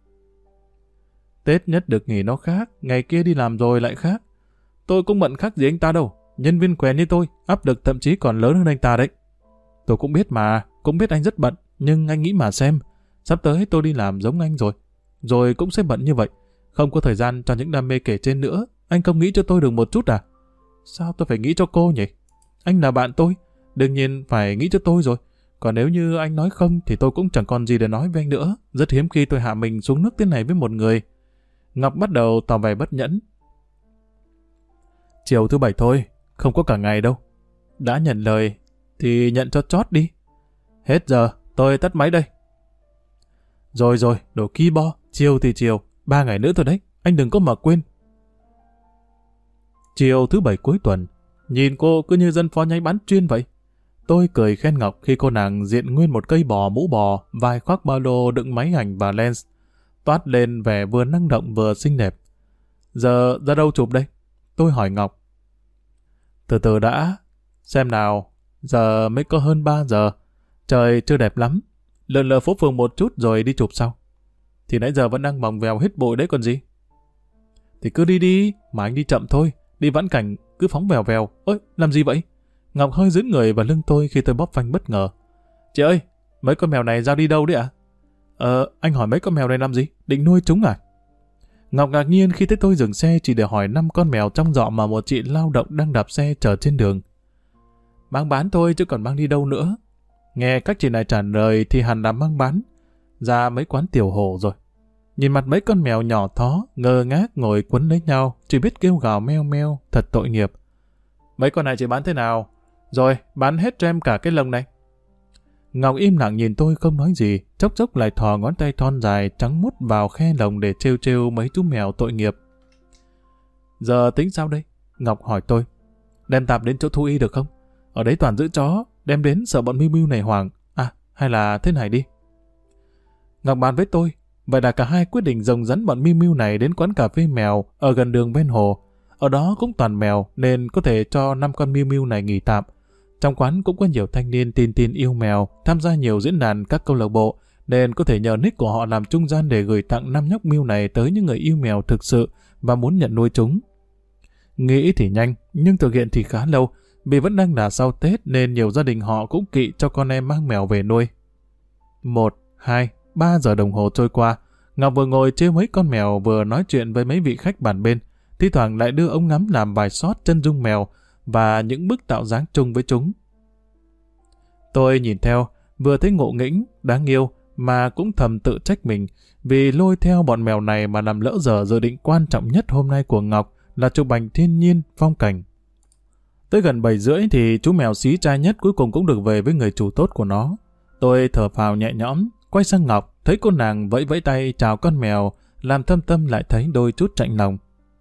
Tết nhất được nghỉ nó khác, ngày kia đi làm rồi lại khác. Tôi cũng bận khác gì anh ta đâu, nhân viên quèn như tôi, áp lực thậm chí còn lớn hơn anh ta đấy. Tôi cũng biết mà, cũng biết anh rất bận, nhưng anh nghĩ mà xem, sắp tới tôi đi làm giống anh rồi cũng sẽ bận như vậy, không có thời gian cho những đam mê kể trên nữa. Anh không nghĩ cho tôi được một chút à? Sao tôi phải nghĩ cho cô nhỉ? Anh là bạn tôi, đương nhiên phải nghĩ cho tôi rồi. Còn nếu như anh nói không thì tôi cũng chẳng còn gì để nói với anh nữa. Rất hiếm khi tôi hạ mình xuống nước thế này với một người. Ngọc bắt đầu tỏ vẻ bất nhẫn. Chiều thứ bảy thôi, không có cả ngày đâu. Đã nhận lời thì nhận cho chót đi. Hết giờ, tôi tắt máy đây. Rồi, đồ ki bo, chiều thì chiều, 3 ngày nữa thôi đấy, anh đừng có mà quên. Chiều thứ bảy cuối tuần, nhìn cô cứ như dân phó nháy bán chuyên vậy. Tôi cười khen Ngọc khi cô nàng diện nguyên một cây bò mũ bò, vai khoác ba lô đựng máy ảnh và lens, toát lên vẻ vừa năng động vừa xinh đẹp. Giờ ra đâu chụp đây? Tôi hỏi Ngọc. Từ từ đã, xem nào, giờ mới có hơn 3 giờ, trời chưa đẹp lắm, lượn lờ phố phường một chút rồi đi chụp sau. Thì nãy giờ vẫn đang vòng vèo hết bụi đấy còn gì. Thì cứ đi, mà anh đi chậm thôi, đi vãn cảnh, cứ phóng vèo vèo. Ôi, làm gì vậy? Ngọc hơi dướn người vào lưng tôi khi tôi bóp phanh bất ngờ. Chị ơi, mấy con mèo này giao đi đâu đấy ạ? Anh hỏi mấy con mèo này làm gì? Định nuôi chúng à? Ngọc ngạc nhiên khi thấy tôi dừng xe chỉ để hỏi 5 con mèo trong dọ mà một chị lao động đang đạp xe chở trên đường. Mang bán thôi chứ còn mang đi đâu nữa. Nghe các chị này trả lời thì hẳn là mang bán ra mấy quán tiểu hồ rồi. Nhìn mặt mấy con mèo nhỏ thó, ngơ ngác ngồi quấn lấy nhau, chỉ biết kêu gào meo meo, thật tội nghiệp. Mấy con này chị bán thế nào? Rồi, bán hết cho em cả cái lồng này. Ngọc im lặng nhìn tôi không nói gì, chốc chốc lại thò ngón tay thon dài trắng mút vào khe lồng để trêu trêu mấy chú mèo tội nghiệp. Giờ tính sao đây? Ngọc hỏi tôi. Đem tạm đến chỗ thú y được không? Ở đấy toàn giữ chó, đem đến sợ bọn Miu Miu này hoảng. À, hay là thế này đi. Ngọc bàn với tôi, vậy là cả hai quyết định rồng rắn bọn Miu Miu này đến quán cà phê mèo ở gần đường ven hồ. Ở đó cũng toàn mèo nên có thể cho 5 con Miu Miu này nghỉ tạm. Trong quán cũng có nhiều thanh niên tin yêu mèo, tham gia nhiều diễn đàn các câu lạc bộ, nên có thể nhờ nick của họ làm trung gian để gửi tặng 5 nhóc Miu này tới những người yêu mèo thực sự và muốn nhận nuôi chúng. Nghĩ thì nhanh, nhưng thực hiện thì khá lâu, Vì vẫn đang là sau Tết nên nhiều gia đình họ cũng kỵ cho con em mang mèo về nuôi. 1, 2, 3 giờ đồng hồ trôi qua, Ngọc vừa ngồi trêu mấy con mèo vừa nói chuyện với mấy vị khách bàn bên, thi thoảng lại đưa ống ngắm làm vài shot chân dung mèo và những bức tạo dáng chung với chúng. Tôi nhìn theo, vừa thấy ngộ nghĩnh, đáng yêu, mà cũng thầm tự trách mình vì lôi theo bọn mèo này mà làm lỡ dở dự định quan trọng nhất hôm nay của Ngọc là chụp ảnh thiên nhiên, phong cảnh. Tới gần 7 rưỡi thì chú mèo xí trai nhất cuối cùng cũng được về với người chủ tốt của nó. Tôi thở phào nhẹ nhõm, quay sang Ngọc, thấy cô nàng vẫy vẫy tay chào con mèo, làm Thâm Tâm lại thấy đôi chút chạnh lòng.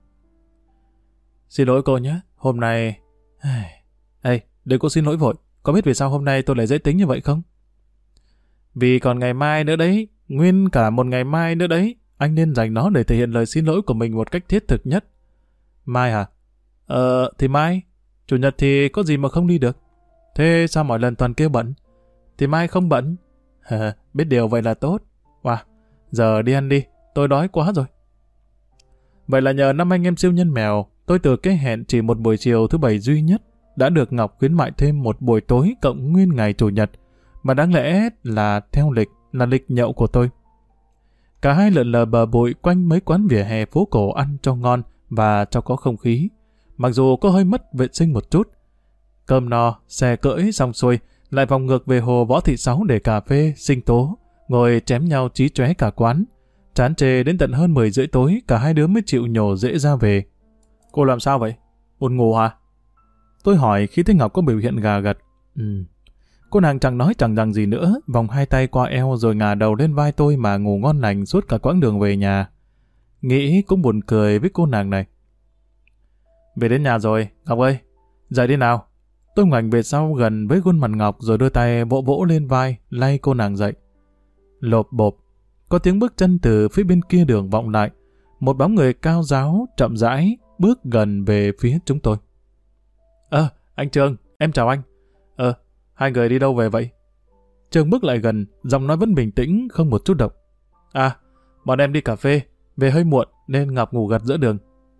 Xin lỗi cô nhé, hôm nay... Ê, đừng có xin lỗi vội, có biết vì sao hôm nay tôi lại dễ tính như vậy không? Vì còn ngày mai nữa đấy, nguyên cả một ngày mai nữa đấy, anh nên dành nó để thể hiện lời xin lỗi của mình một cách thiết thực nhất. Mai hả? Thì mai. Chủ nhật thì có gì mà không đi được. Thế sao mọi lần toàn kêu bận? Thì mai không bận. Biết điều vậy là tốt. Wow, giờ đi ăn đi, tôi đói quá rồi. Vậy là nhờ năm anh em siêu nhân mèo, tôi từ cái hẹn chỉ một buổi chiều thứ Bảy duy nhất đã được Ngọc khuyến mại thêm một buổi tối cộng nguyên ngày Chủ nhật, mà đáng lẽ là theo lịch, là lịch nhậu của tôi. Cả hai lượn lờ bờ bụi quanh mấy quán vỉa hè phố cổ ăn cho ngon và cho có không khí, mặc dù có hơi mất vệ sinh một chút. Cơm no, xe cưỡi xong xuôi, lại vòng ngược về hồ Võ Thị Sáu để cà phê, sinh tố, ngồi chém nhau chí chóe cả quán. Chán chê đến tận hơn 10 rưỡi tối, cả hai đứa mới chịu nhổ rễ ra về. Cô làm sao vậy? Buồn ngủ hả? Tôi hỏi khi thấy Ngọc có biểu hiện gà gật. Cô nàng chẳng nói chẳng rằng gì nữa, vòng hai tay qua eo rồi ngả đầu lên vai tôi mà ngủ ngon lành suốt cả quãng đường về nhà. Nghĩ cũng buồn cười với cô nàng này. Về đến nhà rồi, Ngọc ơi, dậy đi nào. Tôi ngoảnh về sau gần với khuôn mặt Ngọc rồi đưa tay vỗ vỗ lên vai, lay cô nàng dậy. Lộp bộp, có tiếng bước chân từ phía bên kia đường vọng lại. Một bóng người cao ráo, chậm rãi, bước gần về phía chúng tôi. Anh Trường, em chào anh. Hai người đi đâu về vậy? Trường bước lại gần, giọng nói vẫn bình tĩnh, không một chút động. Bọn em đi cà phê, về hơi muộn nên Ngọc ngủ gật giữa đường.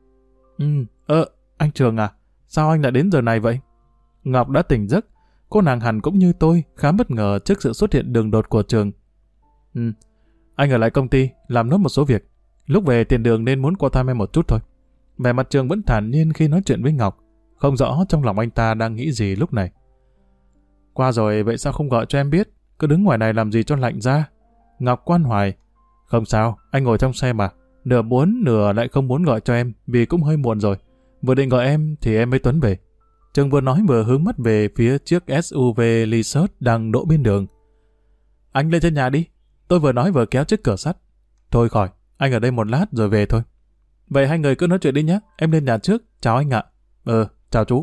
Anh Trường à, sao anh lại đến giờ này vậy? Ngọc đã tỉnh giấc, cô nàng hẳn cũng như tôi, khá bất ngờ trước sự xuất hiện đường đột của Trường. Anh ở lại công ty, làm nốt một số việc. Lúc về tiền đường nên muốn qua thăm em một chút thôi. Vẻ mặt Trường vẫn thản nhiên khi nói chuyện với Ngọc, không rõ trong lòng anh ta đang nghĩ gì lúc này. Qua rồi vậy sao không gọi cho em biết, cứ đứng ngoài này làm gì cho lạnh ra? Ngọc quan hoài. Không sao, anh ngồi trong xe mà. Nửa muốn nửa lại không muốn gọi cho em vì cũng hơi muộn rồi. Vừa định gọi em thì em mới Tuấn về. Trường vừa nói vừa hướng mắt về phía chiếc SUV Lexus đang đỗ bên đường. Anh lên trên nhà đi. Tôi vừa nói vừa kéo chiếc cửa sắt. Thôi khỏi, anh ở đây một lát rồi về thôi. Vậy hai người cứ nói chuyện đi nhé, em lên nhà trước. Chào anh ạ. Chào chú.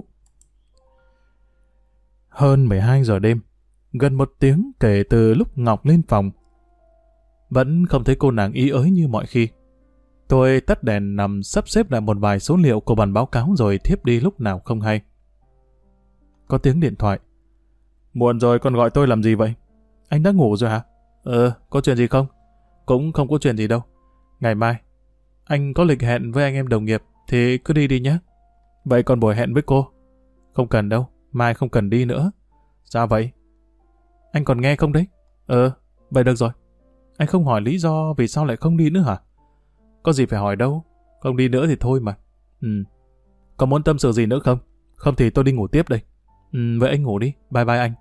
Hơn 12 giờ đêm, gần 1 tiếng kể từ lúc Ngọc lên phòng. Vẫn không thấy cô nàng ý ới như mọi khi. Tôi tắt đèn nằm sắp xếp lại một vài số liệu của bản báo cáo rồi thiếp đi lúc nào không hay. Có tiếng điện thoại. Muộn rồi còn gọi tôi làm gì vậy? Anh đã ngủ rồi hả? Có chuyện gì không? Cũng không có chuyện gì đâu. Ngày mai, anh có lịch hẹn với anh em đồng nghiệp thì cứ đi nhé. Vậy còn buổi hẹn với cô? Không cần đâu, mai không cần đi nữa. Sao vậy? Anh còn nghe không đấy? Vậy được rồi. Anh không hỏi lý do vì sao lại không đi nữa hả? Có gì phải hỏi đâu, không đi nữa thì thôi mà. Có muốn tâm sự gì nữa không? Không thì tôi đi ngủ tiếp đây. Vậy anh ngủ đi, bye bye anh.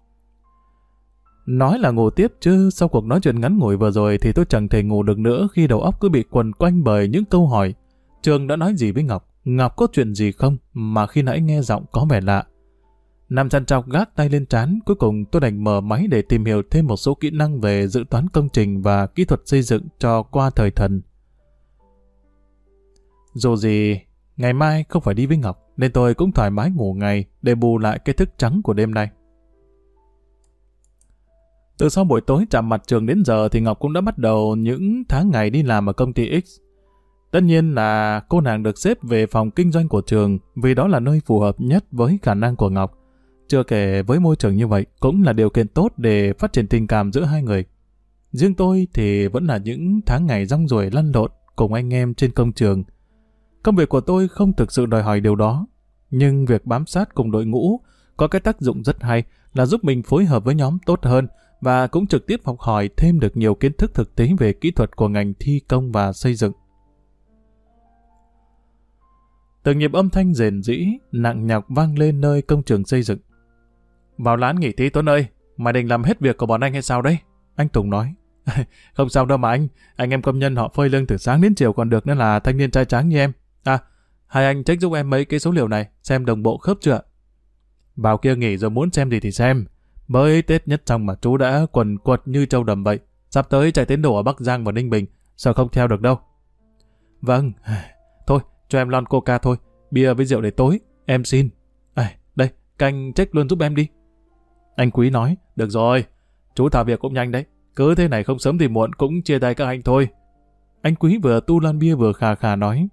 Nói là ngủ tiếp chứ sau cuộc nói chuyện ngắn ngủi vừa rồi thì tôi chẳng thể ngủ được nữa khi đầu óc cứ bị quần quanh bởi những câu hỏi. Trường đã nói gì với Ngọc? Ngọc có chuyện gì không mà khi nãy nghe giọng có vẻ lạ. Nằm chằn trọc gác tay lên trán, cuối cùng tôi đành mở máy để tìm hiểu thêm một số kỹ năng về dự toán công trình và kỹ thuật xây dựng cho qua thời thần. Dù gì, ngày mai không phải đi với Ngọc nên tôi cũng thoải mái ngủ ngày để bù lại cái thức trắng của đêm nay. Từ sau buổi tối chạm mặt Trường đến giờ thì Ngọc cũng đã bắt đầu những tháng ngày đi làm ở công ty X. Tất nhiên là cô nàng được xếp về phòng kinh doanh của Trường vì đó là nơi phù hợp nhất với khả năng của Ngọc. Chưa kể với môi trường như vậy cũng là điều kiện tốt để phát triển tình cảm giữa hai người. Riêng tôi thì vẫn là những tháng ngày rong ruổi lăn lộn cùng anh em trên công trường. Công việc của tôi không thực sự đòi hỏi điều đó. Nhưng việc bám sát cùng đội ngũ có cái tác dụng rất hay là giúp mình phối hợp với nhóm tốt hơn và cũng trực tiếp học hỏi thêm được nhiều kiến thức thực tế về kỹ thuật của ngành thi công và xây dựng. Từng nhịp âm thanh rền rĩ, nặng nhọc vang lên nơi công trường xây dựng. Vào lán nghỉ tí Tuấn ơi, mày định làm hết việc của bọn anh hay sao đấy? Anh Tùng nói. Không sao đâu mà anh em công nhân họ phơi lưng từ sáng đến chiều còn được nữa là thanh niên trai tráng như em. À, hai anh check giúp em mấy cái số liệu này, xem đồng bộ khớp chưa? Vào kia nghỉ rồi muốn xem gì thì xem. Mới Tết nhất xong mà chú đã quần quật như trâu đầm vậy. Sắp tới chạy tiến độ ở Bắc Giang và Ninh Bình, sợ không theo được đâu. Vâng, thôi cho em lon coca thôi, bia với rượu để tối, em xin. Đây, canh check luôn giúp em đi. Anh Quý nói, được rồi, chú thả việc cũng nhanh đấy. Cứ thế này không sớm thì muộn cũng chia tay các anh thôi. Anh Quý vừa tu lon bia vừa khà khà nói.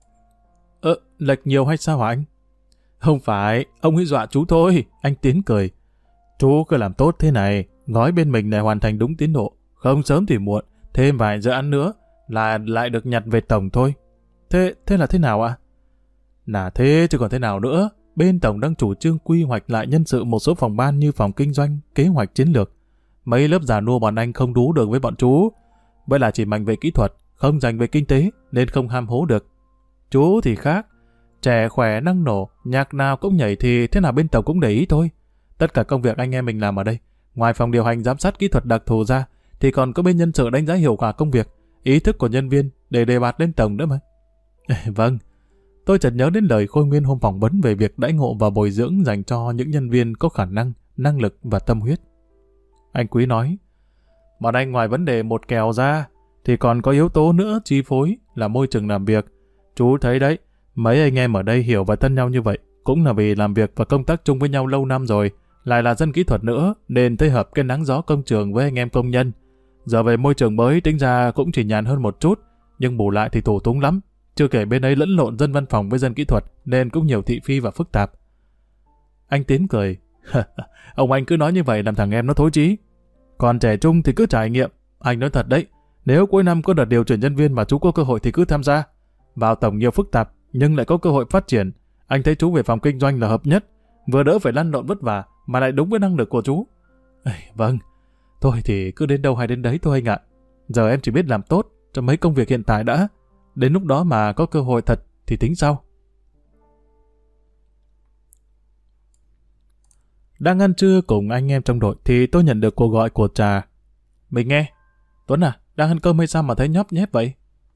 Lệch nhiều hay sao hả anh? Không phải, ông ấy dọa chú thôi. Anh Tiến cười. Chú cứ làm tốt thế này, gói bên mình này hoàn thành đúng tiến độ. Không sớm thì muộn, thêm vài dự án nữa là lại được nhặt về tổng thôi. Thế là thế nào ạ? Là thế chứ còn thế nào nữa. Bên tổng đang chủ trương quy hoạch lại nhân sự một số phòng ban như phòng kinh doanh, kế hoạch chiến lược. Mấy lớp già nua bọn anh không đú được với bọn chú. Vậy là chỉ mạnh về kỹ thuật, không dành về kinh tế, nên không ham hố được. Chú thì khác. Trẻ khỏe năng nổ, nhạc nào cũng nhảy thì thế nào bên tổng cũng để ý thôi. Tất cả công việc anh em mình làm ở đây, ngoài phòng điều hành giám sát kỹ thuật đặc thù ra, thì còn có bên nhân sự đánh giá hiệu quả công việc, ý thức của nhân viên để đề bạt lên tổng nữa mà. Vâng, tôi chợt nhớ đến lời Khôi Nguyên hôm phỏng vấn về việc đãi ngộ và bồi dưỡng dành cho những nhân viên có khả năng, năng lực và tâm huyết. Anh Quý nói, bọn anh ngoài vấn đề một kèo ra, thì còn có yếu tố nữa chi phối là môi trường làm việc. Chú thấy đấy, mấy anh em ở đây hiểu và thân nhau như vậy, cũng là vì làm việc và công tác chung với nhau lâu năm rồi, lại là dân kỹ thuật nữa, nên thấy hợp cái nắng gió công trường với anh em công nhân. Giờ về môi trường mới tính ra cũng chỉ nhàn hơn một chút, nhưng bù lại thì tù túng lắm. Chưa kể bên ấy lẫn lộn dân văn phòng với dân kỹ thuật, nên cũng nhiều thị phi và phức tạp. Anh Tiến cười. Ông anh cứ nói như vậy làm thằng em nó thối chí. Còn trẻ trung thì cứ trải nghiệm. Anh nói thật đấy, nếu cuối năm có đợt điều chuyển nhân viên mà chú có cơ hội thì cứ tham gia. Vào tổng nhiều phức tạp, nhưng lại có cơ hội phát triển. Anh thấy chú về phòng kinh doanh là hợp nhất, vừa đỡ phải lăn lộn vất vả, mà lại đúng với năng lực của chú. Vâng, thôi thì cứ đến đâu hay đến đấy thôi anh ạ. Giờ em chỉ biết làm tốt cho mấy công việc hiện tại đã. Đến lúc đó mà có cơ hội thật thì tính sau. Đang ăn trưa cùng anh em trong đội thì tôi nhận được cuộc gọi của Trà. Mình nghe. Tuấn à, đang ăn cơm hay sao mà thấy nhóp nhép vậy?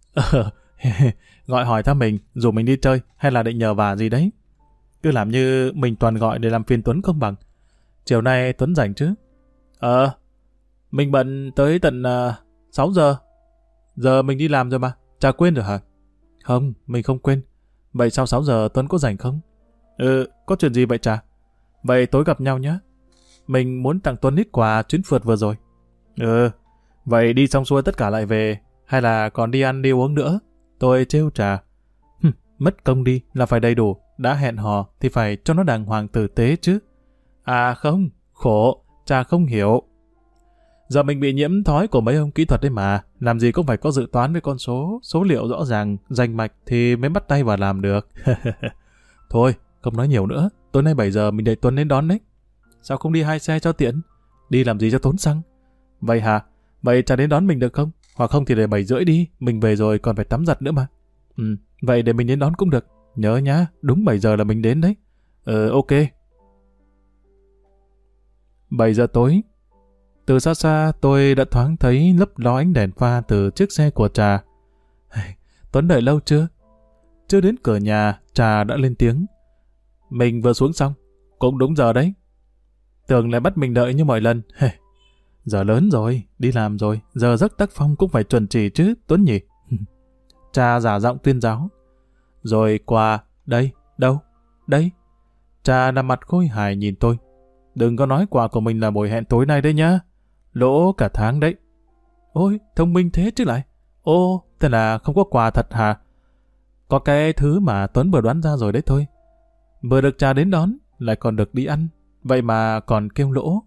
Gọi hỏi thăm mình, dù mình đi chơi hay là định nhờ vả gì đấy. Cứ làm như mình toàn gọi để làm phiền Tuấn không bằng. Chiều nay Tuấn rảnh chứ? Mình bận tới tận 6 giờ. Giờ mình đi làm rồi mà. Chả quên rồi hả? Không, mình không quên. Vậy sau 6 giờ Tuấn có rảnh không? Có chuyện gì vậy Trà? Vậy tối gặp nhau nhé. Mình muốn tặng Tuấn ít quà chuyến phượt vừa rồi. Vậy đi xong xuôi tất cả lại về, hay là còn đi ăn đi uống nữa? Tôi trêu Trà. Mất công đi là phải đầy đủ, đã hẹn hò thì phải cho nó đàng hoàng tử tế chứ. À không, khổ, Trà không hiểu. Giờ mình bị nhiễm thói của mấy ông kỹ thuật đấy mà, làm gì cũng phải có dự toán với con số, số liệu rõ ràng, rành mạch thì mới bắt tay vào làm được. Thôi, không nói nhiều nữa, tối nay 7 giờ mình đợi Tuấn đến đón đấy. Sao không đi 2 xe cho tiện? Đi làm gì cho tốn xăng? Vậy hả? Vậy Trà đến đón mình được không? Hoặc không thì để 7 rưỡi đi, mình về rồi còn phải tắm giặt nữa mà. Vậy để mình đến đón cũng được. Nhớ nhá, đúng 7 giờ là mình đến đấy. Ok. 7 giờ tối. Từ xa xa tôi đã thoáng thấy lấp ló ánh đèn pha từ chiếc xe của Trà. Tuấn đợi lâu chưa? Chưa đến cửa nhà, Trà đã lên tiếng. Mình vừa xuống xong, cũng đúng giờ đấy. Tưởng lại bắt mình đợi như mọi lần. Giờ lớn rồi, đi làm rồi, giờ giấc tác phong cũng phải chuẩn chỉ chứ, Tuấn nhỉ? Trà giả giọng tuyên giáo. Rồi quà, đây, đâu, đây. Trà nằm mặt khôi hài nhìn tôi. Đừng có nói quà của mình là buổi hẹn tối nay đấy nhá. Lỗ cả tháng đấy. Ôi, thông minh thế chứ lại. Ô, thế là không có quà thật hả? Có cái thứ mà Tuấn vừa đoán ra rồi đấy thôi. Vừa được Trà đến đón, lại còn được đi ăn. Vậy mà còn kêu lỗ.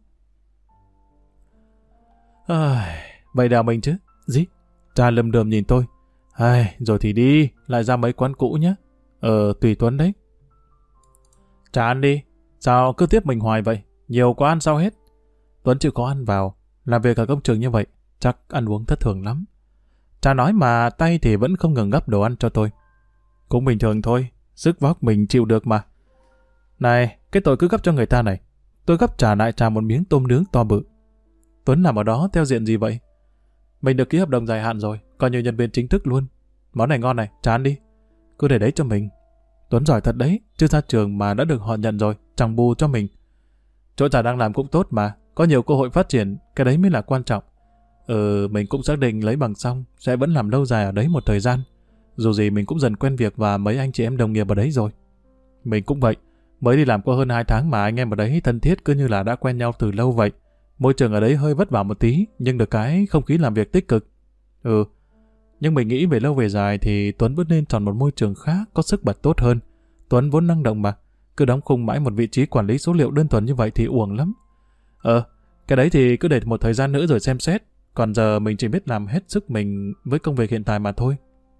Vậy đào mình chứ. Gì? Trà lầm đườm nhìn tôi. Rồi thì đi, lại ra mấy quán cũ nhé. Tùy Tuấn đấy. Trà ăn đi. Sao cứ tiếp mình hoài vậy? Nhiều quá ăn sao hết? Tuấn chịu khó ăn vào. Làm việc ở công trường như vậy, chắc ăn uống thất thường lắm. Trà nói mà tay thì vẫn không ngừng gắp đồ ăn cho tôi. Cũng bình thường thôi, sức vóc mình chịu được mà. Này, cái tội cứ gắp cho người ta này. Tôi gắp trả lại Trà một miếng tôm nướng to bự. Tuấn làm ở đó theo diện gì vậy? Mình được ký hợp đồng dài hạn rồi, coi như nhân viên chính thức luôn. Món này ngon này, Trà ăn đi. Cứ để đấy cho mình. Tuấn giỏi thật đấy, chưa ra trường mà đã được họ nhận rồi, chẳng bù cho mình. Chỗ Trà đang làm cũng tốt mà, có nhiều cơ hội phát triển, cái đấy mới là quan trọng. Mình cũng xác định lấy bằng xong, sẽ vẫn làm lâu dài ở đấy một thời gian. Dù gì mình cũng dần quen việc và mấy anh chị em đồng nghiệp ở đấy rồi. Mình cũng vậy, mới đi làm qua hơn 2 tháng mà anh em ở đấy thân thiết cứ như là đã quen nhau từ lâu vậy. Môi trường ở đấy hơi vất vả một tí, nhưng được cái không khí làm việc tích cực. Nhưng mình nghĩ về lâu về dài thì Tuấn vẫn nên chọn một môi trường khác có sức bật tốt hơn. Tuấn vốn năng động mà, cứ đóng khung mãi một vị trí quản lý số liệu đơn thuần như vậy thì uổng lắm. Cái đấy thì cứ để một thời gian nữa rồi xem xét. Còn giờ mình chỉ biết làm hết sức mình với công việc hiện tại mà thôi.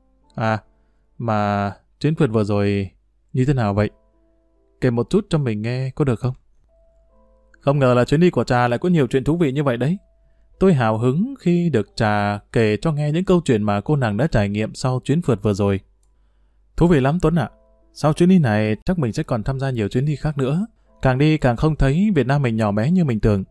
Mà chuyến phượt vừa rồi như thế nào vậy? Kể một chút cho mình nghe có được không? Không ngờ là chuyến đi của Trà lại có nhiều chuyện thú vị như vậy đấy. Tôi hào hứng khi được Trà kể cho nghe những câu chuyện mà cô nàng đã trải nghiệm sau chuyến phượt vừa rồi. Thú vị lắm Tuấn ạ. Sau chuyến đi này chắc mình sẽ còn tham gia nhiều chuyến đi khác nữa. Càng đi càng không thấy Việt Nam mình nhỏ bé như mình tưởng.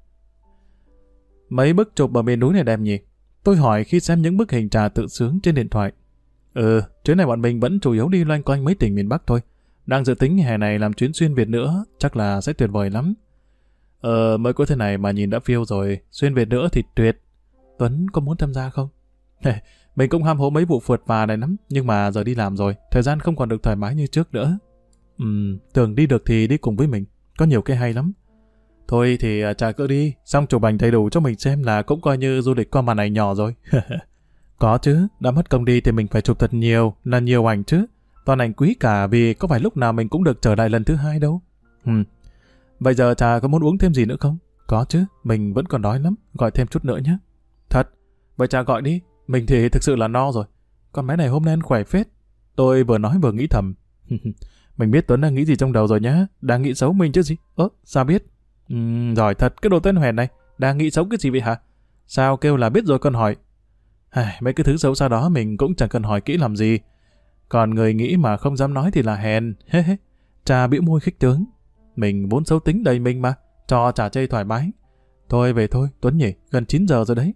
Mấy bức chụp ở miền núi này đẹp nhỉ? Tôi hỏi khi xem những bức hình Trà tự sướng trên điện thoại. Chuyến này bọn mình vẫn chủ yếu đi loanh quanh mấy tỉnh miền Bắc thôi. Đang dự tính hè này làm chuyến xuyên Việt nữa, chắc là sẽ tuyệt vời lắm. Mới có thế này mà nhìn đã phiêu rồi, xuyên Việt nữa thì tuyệt. Tuấn có muốn tham gia không? Mình cũng ham hố mấy vụ phượt phà này lắm, nhưng mà giờ đi làm rồi, thời gian không còn được thoải mái như trước nữa. Tưởng đi được thì đi cùng với mình, có nhiều cái hay lắm. Thôi thì Trà cứ đi, xong chụp ảnh đầy đủ cho mình xem là cũng coi như du lịch qua màn ảnh nhỏ rồi. Có chứ, đã mất công đi thì mình phải chụp thật nhiều, là nhiều ảnh chứ. Toàn ảnh quý cả vì có phải lúc nào mình cũng được trở lại lần thứ 2 đâu. Bây giờ Trà có muốn uống thêm gì nữa không? Có chứ, mình vẫn còn đói lắm, gọi thêm chút nữa nhé. Thật, vậy Trà gọi đi, mình thì thực sự là no rồi. Con bé này hôm nay ăn khỏe phết. Tôi vừa nói vừa nghĩ thầm. Mình biết Tuấn đang nghĩ gì trong đầu rồi nhá, đang nghĩ xấu mình chứ gì. Sao biết? Giỏi thật, cái đồ tên hoèn này, đang nghĩ xấu cái gì vậy hả? Sao kêu là biết rồi còn hỏi? Mấy cái thứ xấu xa đó mình cũng chẳng cần hỏi kỹ làm gì. Còn người nghĩ mà không dám nói thì là hèn. Trà bĩu môi khích tướng. Mình vốn xấu tính đầy mình mà, cho Trà chơi thoải mái. Thôi về thôi, Tuấn nhỉ, gần 9 giờ rồi đấy.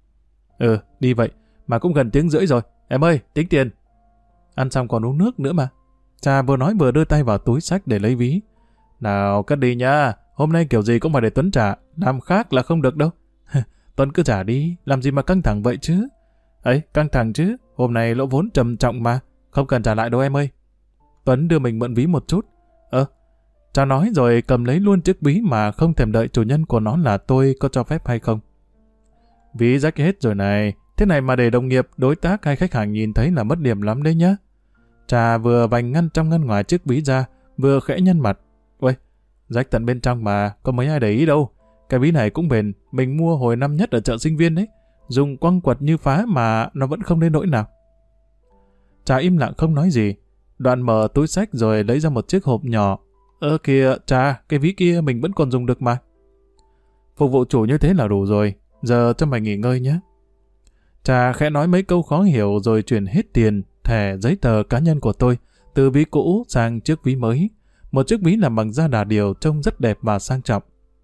Đi vậy, mà cũng gần tiếng rưỡi rồi. Em ơi, tính tiền. Ăn xong còn uống nước nữa mà. Trà vừa nói vừa đưa tay vào túi xách để lấy ví. Nào, cất đi nha, hôm nay kiểu gì cũng phải để Tuấn trả, làm khác là không được đâu. Tuấn cứ trả đi, làm gì mà căng thẳng vậy chứ? Căng thẳng chứ, hôm nay lỗ vốn trầm trọng mà, không cần trả lại đâu em ơi. Tuấn đưa mình mượn ví một chút. Trà nói rồi cầm lấy luôn chiếc ví mà không thèm đợi chủ nhân của nó là tôi có cho phép hay không. Ví rách hết rồi này, thế này mà để đồng nghiệp, đối tác hay khách hàng nhìn thấy là mất điểm lắm đấy nhá. Trà vừa vành ngăn trong ngăn ngoài chiếc ví ra, vừa khẽ nhăn mặt. Uầy, rách tận bên trong mà, có mấy ai để ý đâu. Cái ví này cũng bền, mình mua hồi năm nhất ở chợ sinh viên đấy. Dùng quăng quật như phá mà nó vẫn không đến nỗi nào. Trà im lặng không nói gì. Đoạn mở túi xách rồi lấy ra một chiếc hộp nhỏ. Kìa, Trà, cái ví kia mình vẫn còn dùng được mà. Phục vụ chủ như thế là đủ rồi, giờ cho mày nghỉ ngơi nhé. Trà khẽ nói mấy câu khó hiểu rồi chuyển hết tiền, thẻ, giấy tờ cá nhân của tôi, từ ví cũ sang chiếc ví mới. Một chiếc ví làm bằng da đà điểu trông rất đẹp và sang trọng.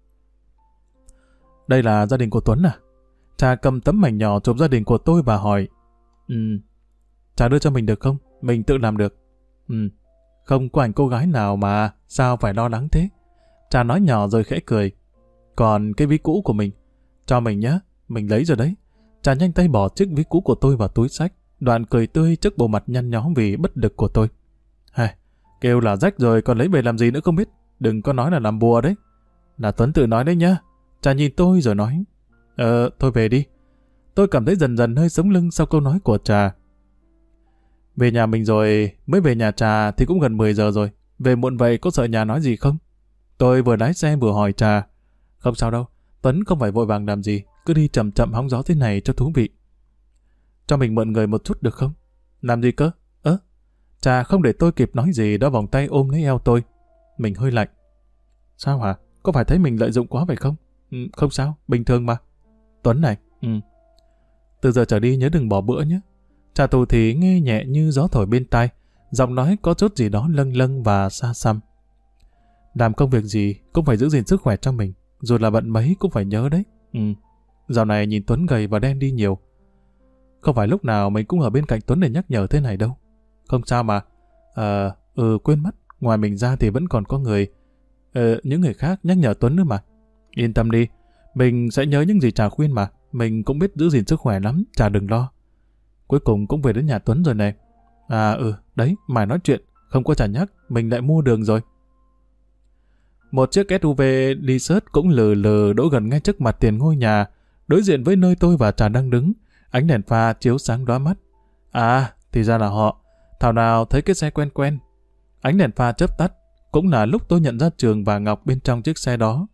Đây là gia đình của Tuấn à? Trà cầm tấm mảnh nhỏ chụp gia đình của tôi và hỏi. Trà đưa cho mình được không? Mình tự làm được. Không có ảnh cô gái nào mà, sao phải lo lắng thế? Trà nói nhỏ rồi khẽ cười. Còn cái ví cũ của mình, cho mình nhé, mình lấy rồi đấy. Trà nhanh tay bỏ chiếc ví cũ của tôi vào túi xách, đoạn cười tươi trước bộ mặt nhăn nhó vì bất lực của tôi. Kêu là rách rồi còn lấy về làm gì nữa không biết, đừng có nói là làm bùa đấy. Là Tuấn tự nói đấy nhá. Trà nhìn tôi rồi nói. Thôi về đi. Tôi cảm thấy dần dần hơi sống lưng sau câu nói của Trà. Về nhà mình rồi, mới về nhà Trà thì cũng gần 10 giờ rồi. Về muộn vậy có sợ nhà nói gì không? Tôi vừa lái xe vừa hỏi Trà. Không sao đâu, Tuấn không phải vội vàng làm gì, cứ đi chậm chậm hóng gió thế này cho thú vị. Cho mình mượn người một chút được không? Làm gì cơ? Trà không để tôi kịp nói gì đã vòng tay ôm lấy eo tôi. Mình hơi lạnh. Sao hả? Có phải thấy mình lợi dụng quá vậy không? Không sao, bình thường mà. Tuấn này. Từ giờ trở đi nhớ đừng bỏ bữa nhé. Trà tù thì nghe nhẹ như gió thổi bên tai, giọng nói có chút gì đó lâng lâng và xa xăm. Làm công việc gì cũng phải giữ gìn sức khỏe cho mình, dù là bận mấy cũng phải nhớ đấy. Dạo này nhìn Tuấn gầy và đen đi nhiều. Không phải lúc nào mình cũng ở bên cạnh Tuấn để nhắc nhở thế này đâu. Không sao mà. Quên mất, ngoài mình ra thì vẫn còn có người, những người khác nhắc nhở Tuấn nữa mà. Yên tâm đi, mình sẽ nhớ những gì Trà khuyên mà. Mình cũng biết giữ gìn sức khỏe lắm, Trà đừng lo. Cuối cùng cũng về đến nhà Tuấn rồi này. Đấy, mày nói chuyện, không có Trà nhắc, mình lại mua đường rồi. Một chiếc SUV Lexus cũng lừ lừ đỗ gần ngay trước mặt tiền ngôi nhà, đối diện với nơi tôi và Trà đang đứng. Ánh đèn pha chiếu sáng đóa mắt. Thì ra là họ. Thảo nào thấy cái xe quen quen. Ánh đèn pha chớp tắt, cũng là lúc tôi nhận ra Trường và Ngọc bên trong chiếc xe đó.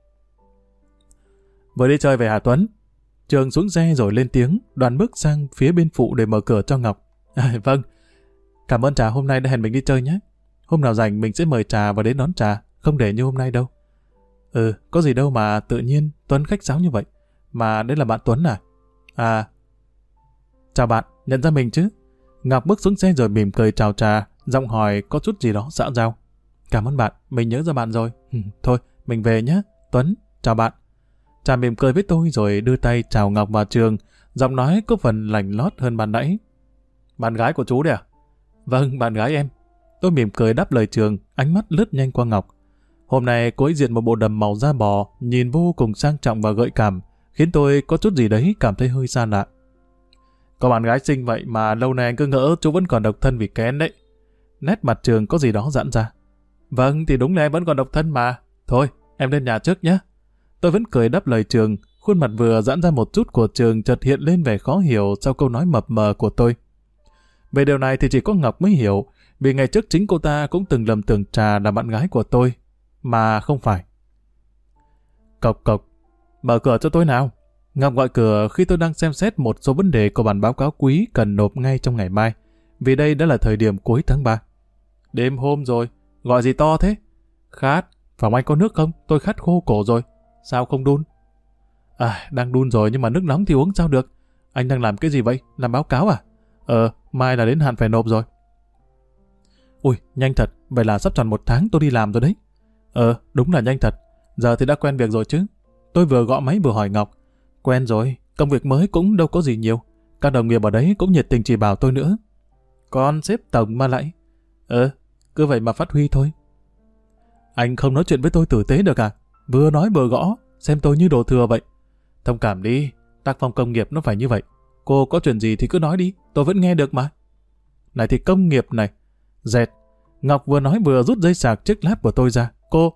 Vừa đi chơi về hả Tuấn? Trường xuống xe rồi lên tiếng, đoàn bước sang phía bên phụ để mở cửa cho Ngọc. Vâng, cảm ơn Trà hôm nay đã hẹn mình đi chơi nhé. Hôm nào rảnh mình sẽ mời Trà và đến đón Trà, không để như hôm nay đâu. Có gì đâu mà tự nhiên Tuấn khách sáo như vậy. Mà đây là bạn Tuấn à? Chào bạn, nhận ra mình chứ? Ngọc bước xuống xe rồi mỉm cười chào Trà, giọng hỏi có chút gì đó xã giao. Cảm ơn bạn, mình nhớ ra bạn rồi. Thôi, mình về nhé. Tuấn, chào bạn. Trà mỉm cười với tôi rồi đưa tay chào Ngọc và Trường, giọng nói có phần lành lót hơn ban nãy. Bạn gái của chú đấy à? Vâng, bạn gái em. Tôi mỉm cười đáp lời Trường, ánh mắt lướt nhanh qua Ngọc. Hôm nay cô ấy diện một bộ đầm màu da bò, nhìn vô cùng sang trọng và gợi cảm, khiến tôi có chút gì đấy cảm thấy hơi xa lạ. Có bạn gái xinh vậy mà lâu nay anh cứ ngỡ chú vẫn còn độc thân vì kén đấy. Nét mặt Trường có gì đó giãn ra. Vâng, thì đúng là em vẫn còn độc thân mà. Thôi, em lên nhà trước nhé. Tôi vẫn cười đáp lời Trường, khuôn mặt vừa giãn ra một chút của Trường chợt hiện lên vẻ khó hiểu sau câu nói mập mờ của tôi. Về điều này thì chỉ có Ngọc mới hiểu, vì ngày trước chính cô ta cũng từng lầm tưởng Trà là bạn gái của tôi, mà không phải. Cộc cộc, mở cửa cho tôi nào. Ngọc gọi cửa khi tôi đang xem xét một số vấn đề của bản báo cáo quý cần nộp ngay trong ngày mai, vì đây đã là thời điểm cuối tháng 3. Đêm hôm rồi, gọi gì to thế? Khát, phòng anh có nước không? Tôi khát khô cổ rồi. Sao không đun? Đang đun rồi nhưng mà nước nóng thì uống sao được? Anh đang làm cái gì vậy? Làm báo cáo à? Mai là đến hạn phải nộp rồi. Ui, nhanh thật, vậy là sắp tròn 1 tháng tôi đi làm rồi đấy. Đúng là nhanh thật, giờ thì đã quen việc rồi chứ. Tôi vừa gõ máy vừa hỏi Ngọc. Quen rồi, công việc mới cũng đâu có gì nhiều. Các đồng nghiệp ở đấy cũng nhiệt tình chỉ bảo tôi nữa. Con sếp tổng mà lại. Cứ vậy mà phát huy thôi. Anh không nói chuyện với tôi tử tế được à? Vừa nói vừa gõ, xem tôi như đồ thừa vậy. Thông cảm đi, tác phong công nghiệp nó phải như vậy. Cô có chuyện gì thì cứ nói đi, tôi vẫn nghe được mà. Này thì công nghiệp này. Dẹt. Ngọc vừa nói vừa rút dây sạc chiếc láp của tôi ra. Cô...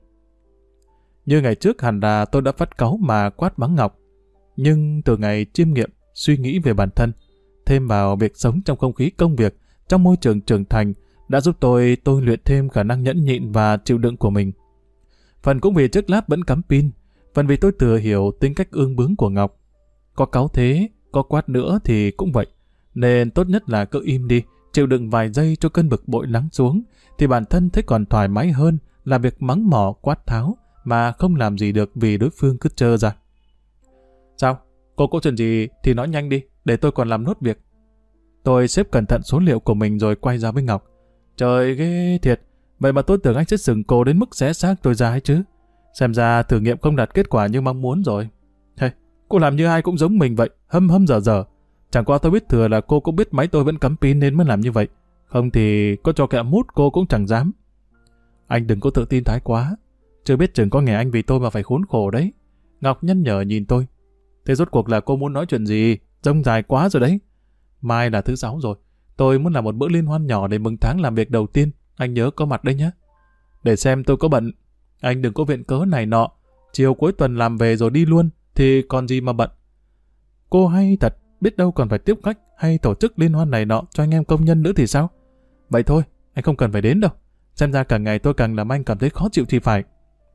Như ngày trước hẳn là tôi đã phát cáu mà quát mắng Ngọc. Nhưng từ ngày chiêm nghiệm, suy nghĩ về bản thân, thêm vào việc sống trong không khí công việc, trong môi trường trưởng thành, đã giúp tôi luyện thêm khả năng nhẫn nhịn và chịu đựng của mình. Phần cũng vì chiếc láp vẫn cắm pin, phần vì tôi thừa hiểu tính cách ương bướng của Ngọc. Có cáu thế, có quát nữa thì cũng vậy. Nên tốt nhất là cứ im đi, chịu đựng vài giây cho cơn bực bội lắng xuống, thì bản thân thấy còn thoải mái hơn là việc mắng mỏ quát tháo mà không làm gì được vì đối phương cứ trơ ra. Sao? Cô có chuyện gì thì nói nhanh đi, để tôi còn làm nốt việc. Tôi xếp cẩn thận số liệu của mình rồi quay ra với Ngọc. Trời ghê thiệt, vậy mà tôi tưởng anh sẽ sừng cô đến mức xé xác tôi ra ấy chứ. Xem ra thử nghiệm không đạt kết quả như mong muốn rồi. Cô làm như ai cũng giống mình vậy, hâm dở. Chẳng qua tôi biết thừa là cô cũng biết máy tôi vẫn cắm pin nên mới làm như vậy. Không thì có cho kẹo mút cô cũng chẳng dám. Anh đừng có tự tin thái quá. Chưa biết chừng có ngày anh vì tôi mà phải khốn khổ đấy. Ngọc nhăn nhở nhìn tôi. Thế rốt cuộc là cô muốn nói chuyện gì? Rông dài quá rồi đấy. Mai là thứ 6 rồi. Tôi muốn làm một bữa liên hoan nhỏ để mừng tháng làm việc đầu tiên. Anh nhớ có mặt đấy nhé. Để xem tôi có bận. Anh đừng có viện cớ này nọ. Chiều cuối tuần làm về rồi đi luôn. Thì còn gì mà bận. Cô hay thật. Biết đâu còn phải tiếp khách hay tổ chức liên hoan này nọ cho anh em công nhân nữa thì sao? Vậy thôi, anh không cần phải đến đâu. Xem ra càng ngày tôi càng làm anh cảm thấy khó chịu thì phải.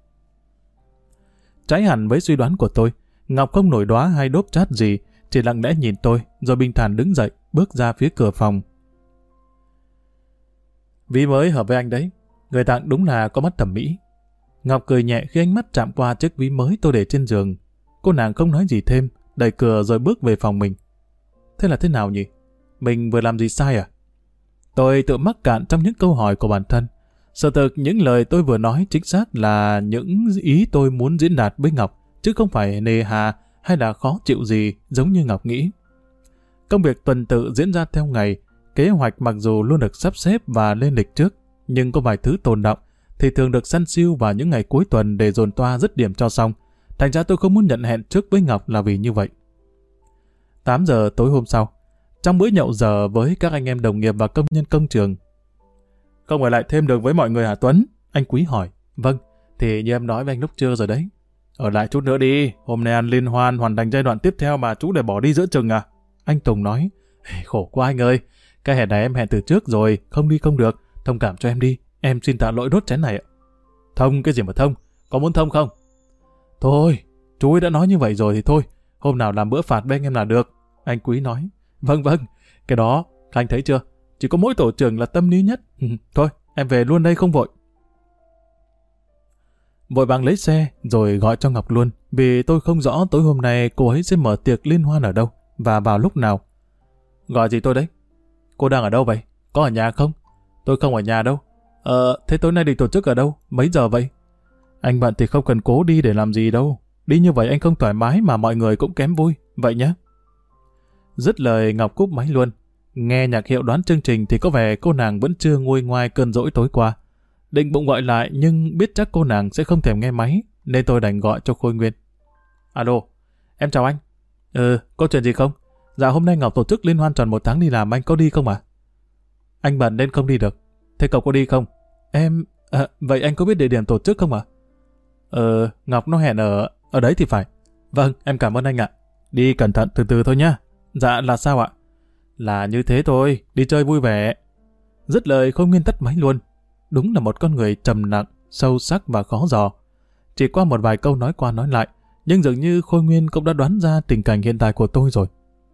Trái hẳn với suy đoán của tôi, Ngọc không nổi đoá hay đốp chát gì, chỉ lặng lẽ nhìn tôi, rồi bình thản đứng dậy, bước ra phía cửa phòng. Ví mới hợp với anh đấy. Người tặng đúng là có mắt thẩm mỹ. Ngọc cười nhẹ khi ánh mắt chạm qua chiếc ví mới tôi để trên giường. Cô nàng không nói gì thêm, đẩy cửa rồi bước về phòng mình. Thế là thế nào nhỉ? Mình vừa làm gì sai à? Tôi tự mắc cạn trong những câu hỏi của bản thân. Sự thực những lời tôi vừa nói chính xác là những ý tôi muốn diễn đạt với Ngọc, chứ không phải nề hà hay là khó chịu gì giống như Ngọc nghĩ. Công việc tuần tự diễn ra theo ngày, kế hoạch mặc dù luôn được sắp xếp và lên lịch trước, nhưng có vài thứ tồn đọng thì thường được săn siêu vào những ngày cuối tuần để dồn toa dứt điểm cho xong. Thành ra tôi không muốn nhận hẹn trước với Ngọc là vì như vậy. 8 giờ tối hôm sau, trong bữa nhậu giờ với các anh em đồng nghiệp và công nhân công trường. Không ở lại thêm được với mọi người hả Tuấn? Anh Quý hỏi. Vâng, thì như em nói với anh lúc trưa rồi đấy. Ở lại chút nữa đi, hôm nay ăn liên hoan hoàn thành giai đoạn tiếp theo mà chú để bỏ đi giữa chừng à? Anh Tùng nói. Khổ quá anh ơi, cái hẹn này em hẹn từ trước rồi, không đi không được, thông cảm cho em đi, em xin tạ lỗi đốt chén này ạ. Thông cái gì mà thông, có muốn thông không? Thôi, chú ấy đã nói như vậy rồi thì thôi, hôm nào làm bữa phạt với anh em là được. Anh Quý nói. Vâng, cái đó, anh thấy chưa, chỉ có mỗi tổ trưởng là tâm lý nhất. Thôi, em về luôn đây không vội. Vội vàng lấy xe rồi gọi cho Ngọc luôn, vì tôi không rõ tối hôm nay cô ấy sẽ mở tiệc liên hoan ở đâu và vào lúc nào. Gọi gì tôi đấy? Cô đang ở đâu vậy? Có ở nhà không? Tôi không ở nhà đâu. Thế tối nay định tổ chức ở đâu? Mấy giờ vậy? Anh bận thì không cần cố đi để làm gì đâu. Đi như vậy anh không thoải mái mà mọi người cũng kém vui. Vậy nhé. Dứt lời Ngọc cúp máy luôn. Nghe nhạc hiệu đoán chương trình thì có vẻ cô nàng vẫn chưa nguôi ngoai cơn dỗi tối qua. Định bụng gọi lại nhưng biết chắc cô nàng sẽ không thèm nghe máy, nên tôi đành gọi cho Khôi Nguyên. Alo, em chào anh. Có chuyện gì không? Dạ hôm nay Ngọc tổ chức liên hoan tròn 1 tháng đi làm, anh có đi không ạ? Anh bận nên không đi được. Thế cậu có đi không? Em... vậy anh có biết địa điểm tổ chức không ạ? Ngọc nó hẹn ở đấy thì phải. Vâng, em cảm ơn anh ạ. Đi cẩn thận từ từ thôi nhá. Dạ là sao ạ? Là như thế thôi, đi chơi vui vẻ. Dứt lời Khôi Nguyên tắt máy luôn. Đúng là một con người trầm nặng, sâu sắc và khó dò. Chỉ qua một vài câu nói qua nói lại, nhưng dường như Khôi Nguyên cũng đã đoán ra tình cảnh hiện tại của tôi rồi.